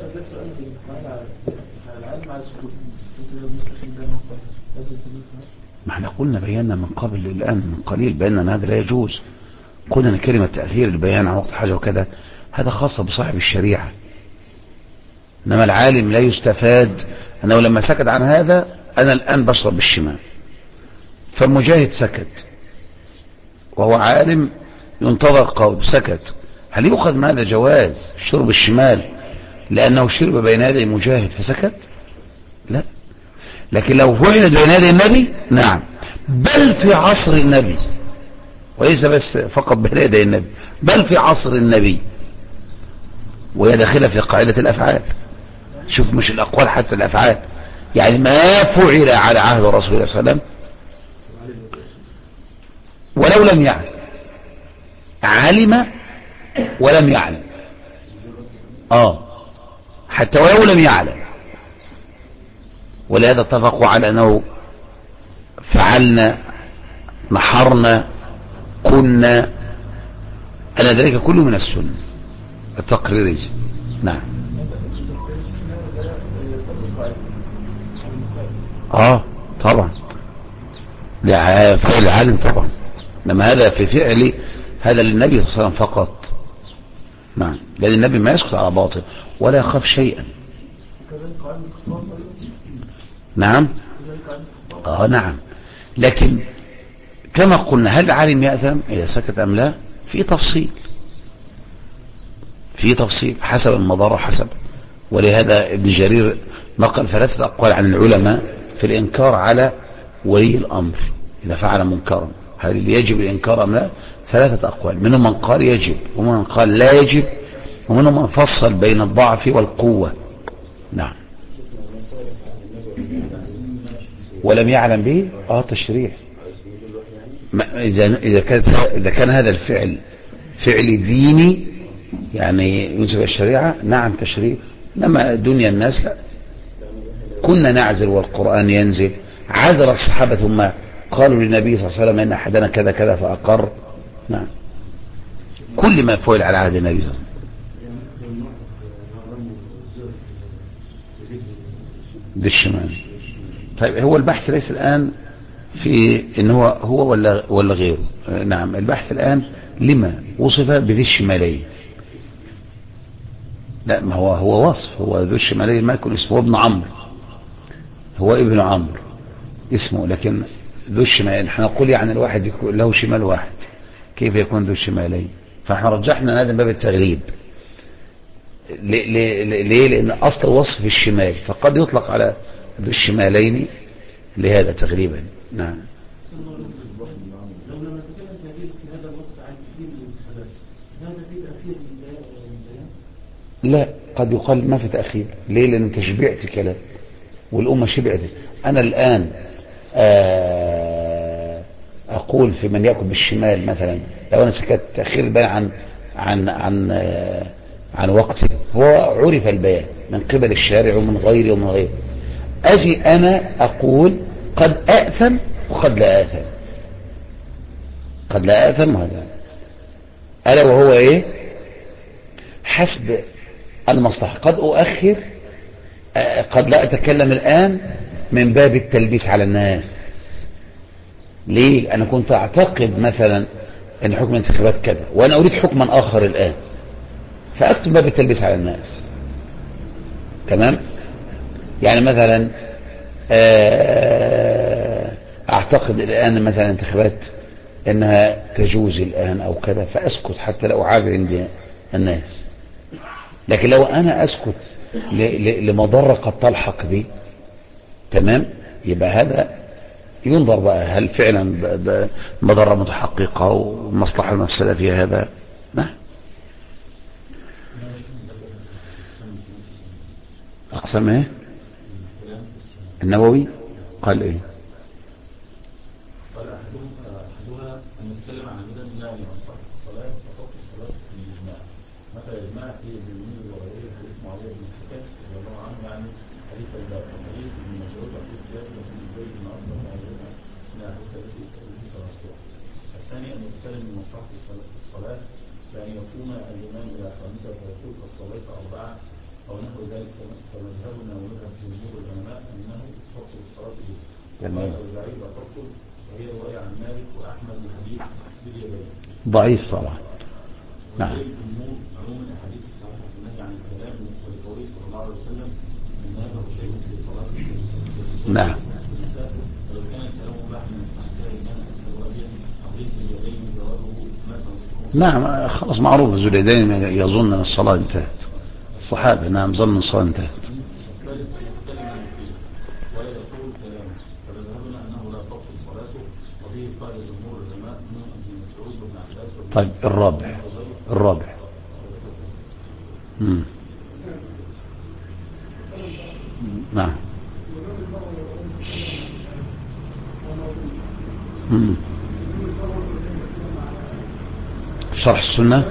S1: ما احنا قلنا بينا من قبل الآن من قليل بينا أن هذا لا يجوز. قلنا أن كلمة تأثير البيان عن وقت حاجة وكذا هذا خاصة بصاحب الشريعة، إنما العالم لا يستفاد أنه لما سكت عن هذا أنا الآن بشرب بالشمال، فالمجاهد سكت وهو عالم ينتظر قول سكت، هل يؤخذ من هذا جواز شرب الشمال لأنه شرب بين يدي المجاهد فسكت؟ لا. لكن لو فعل بين يدي النبي نعم، بل في عصر النبي، وليس بس فقط بين يدي النبي، بل في عصر النبي، وهي داخله في قاعدة الأفعال. شوف مش الأقوال حتى الأفعال، يعني ما فعل على عهد رسول الله صلى الله عليه وسلم ولو لم يعلم، علم ولم يعلم حتى ولو لم يعلم، ولهذا اتفقوا على أنه فعلنا نحرنا كنا أنا ذلك كله من السنة التقريرية. نعم. طبعا فعل العالم طبعا، لما هذا في فعل هذا للنبي صلى الله عليه وسلم فقط. نعم، لأن النبي ما يسكت على باطل ولا يخاف شيئا. نعم. نعم، لكن كما قلنا هل العالم يأثم إذا سكت أم لا؟ في تفصيل حسب المضار حسب، ولهذا ابن جرير نقل 3 أقوال عن العلماء في الإنكار على ولي الأمر إذا فعل منكرا، هل يجب الإنكار أم لا؟ 3 أقوال، منهم من قال يجب ومن قال لا يجب، ومنهم من فصل بين الضعف والقوة. نعم. ولم يعلم به تشريع. إذا كان هذا الفعل فعل ديني يعني ينسب الشريعة نعم تشريع، إنما دنيا الناس لا. كنا نعزل والقرآن ينزل، عذر الصحابة ثم قالوا للنبي صلى الله عليه وسلم إن أحدنا كذا كذا فأقر. نعم، كل ما فعل على عهد النبي صلى الله عليه وسلم. بالشمال. طيب هو البحث ليس الآن في إن هو ولا غيره. نعم، البحث الآن لما وصف بذي الشمالين. لا، ما هو وصف، هو ذو الشمالين ما يكون اسمه ابن عمرو، هو ابن عمرو اسمه، لكن ذو الشمالين احنا نقول يعني الواحد يكون له شمال واحد، كيف يكون ذو الشمالين؟ فاحنا رجحنا هذا باب التغليب. ليه؟ لأن أصل الوصف في الشمال، فقد يطلق على ذو الشمالين لهذا تغليبا. نعم.
S5: لو لما نتكلم في هذا الوقت عن كثير من الانتخابات، هذا في تأخير
S1: لا، قد يقال ما في تأخير. ليه؟ لأن انت شبعت كلام والأمة شبعت. أنا الآن أقول في من يأكل بالشمال مثلا، لو أنا سكت تأخير البيان عن وقته، هو عرف البيان من قبل الشارع ومن غيره ومن غيره. أجي أنا أقول قد أأثم وقد لا أأثم، قد لا أأثم هذا ألا وهو إيه؟ حسب المصلحة. قد أؤخر، قد لا أتكلم الآن من باب التلبيس على الناس. ليه؟ أنا كنت أعتقد مثلا أن حكم الانتخابات كذا وأنا أريد حكما آخر الآن، فأكتب باب التلبيس على الناس. تمام؟ يعني مثلا أعتقد الآن مثلا انتخابات أنها تجوز الآن أو كذا، فأسكت حتى لا أعابر عند الناس. لكن لو أنا أسكت لمضرة قد تلحق بي، تمام، يبقى هذا ينظر بقى هل فعلا مضرة متحققة والمصلحة المفسدة فيها هذا. نعم. أقسم إيه؟ النووي قال إيه؟
S6: قال أحدها أن نتكلم عن مدى لا يصح الصلاة وفوق الصلاة في الإجماع. مثل الإجماع في اليمين وغيره حديث معاوية بن الحكم رضي الله عنه، يعني حديث الباب، وحديث ابن مسعود وحديث جابر وحديث زيد بن أسلم وغيرها من الأحاديث التي تذكرها. الثاني أن نتكلم من مصلحة الصلاة بأن يقوم الإمام إلى خامسة فيقول الصلاة أربعة أو نحو ذلك، فمذهبنا ومذهب جمهور العلماء أنه فصل الصلاة به. البعيد فصل، وهي رواية عن مالك وأحمد الحديث باليدين.
S1: ضعيف طبعا. نعم.
S6: الجمهور عموم الحديث الصحيح في النهي عن الكلام ولقوله صلى الله عليه وسلم إن هذا هو شيء في صلاة الصلاة.
S1: نعم.
S6: ولو كان الكلام مباح من الصحيح كان الرواية حديث باليدين جوابه مثلا.
S1: نعم، خلاص معروف. ذو اليدين يظن أن الصلاة انتهت. الصحابة نعم ظن الصلاة انتهت.
S6: ولا يقول كلامه، فمذهبنا أنه لا تبطل صلاته، وفيه قال جمهور العلماء منهم ابن مسعود وابن عباس.
S1: طيب الرابع. نعم. شرح السنة.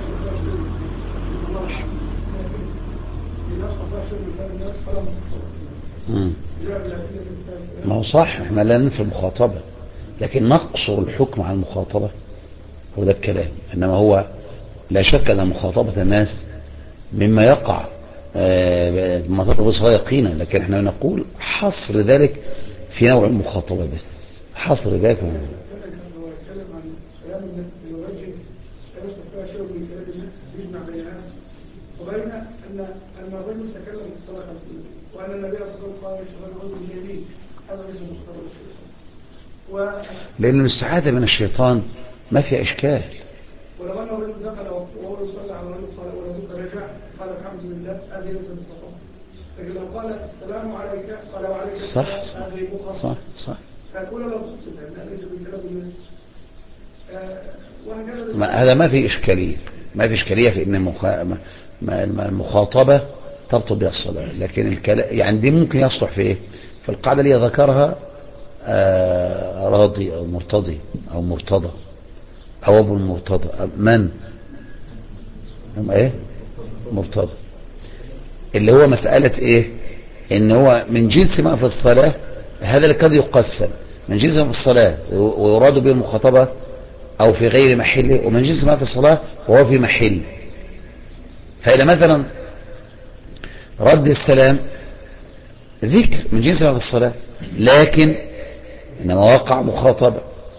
S1: ما هو صح، احنا لا ننفي المخاطبة، لكن نقصر الحكم عن المخاطبة، هو ده الكلام. انما هو لا شك ان مخاطبة الناس مما يقع ما تطلبها يقينا، لكن احنا نقول حصر ذلك في نوع المخاطبة بس، حصر ذلك.
S3: وبين أن الرجل تكلم في الصلاة الأولى، وأن النبي صلى الله عليه وسلم قال يشهد عضو اليمين، هذا ليس مخطر الشيطان.
S1: لأن الاستعاذة من الشيطان ما في إشكال.
S3: ولو أنه رجل دخل وهو يصلي على رجل صلاة ورجل رجع قال الحمد لله، هذه ليس مخطر. لكن لو قال السلام عليك قال وعليك السلام، هذه مخطر.
S1: صح.
S3: فالأولى لا تصل لأنها ليس بالكلام الناس.
S1: هذا ما في إشكالية، ما في إشكالية في أن المخاطبة تبطل بها الصلاة، لكن الكلام يعني دي ممكن يصلح في إيه؟ في القاعدة اللي ذكرها راضي أو مرتضي أو مرتضى أو أبو المرتضى. من؟ إيه؟ مرتضى. اللي هو مسألة ايه؟ ان هو من جنس ما في الصلاة، هذا اللي قد يقسم من جنس ما في الصلاة ويراد به المخاطبة او في غير محله، ومن جنس ما في الصلاة وهو في محل. فإذا مثلا رد السلام ذكر من جنس ما في الصلاة، لكن إنما وقع مخاطبة.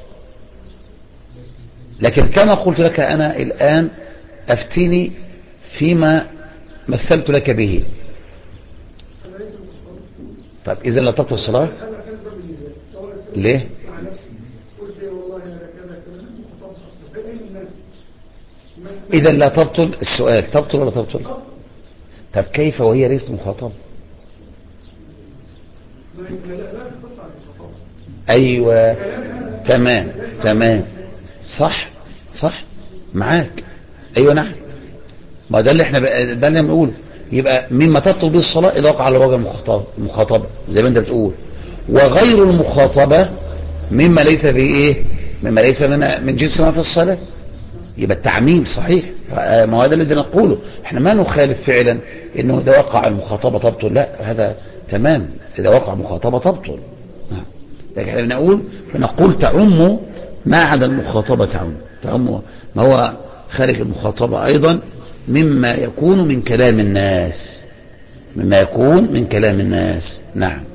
S1: لكن كما قلت لك أنا الآن أفتني فيما مثلت لك به. طيب إذا لا تبطل الصلاة ليه؟ إذا لا تبطل السؤال، تبطل ولا تبطل؟ طب كيف وهي ليست مخاطبة؟ أيوة تمام تمام صح صح معاك. أيوة نعم، ما ده اللي احنا ده اللي بنقوله. يبقى مما تبطل به الصلاة إذا وقع على وجه المخاطبة زي ما انت بتقول، وغير المخاطبة مما ليس به ايه؟ مما ليس من جنس ما في الصلاة. يبقى التعميم صحيح. ما هذا الذي نقوله، احنا ما نخالف فعلا انه اذا وقع المخاطبة تبطل، لا هذا تمام، اذا وقع مخاطبة تبطل. لكن احنا بنقول تعم ما عدا المخاطبة، تعم ما هو خارج المخاطبة ايضا مما يكون من كلام الناس، مما يكون من كلام الناس. نعم.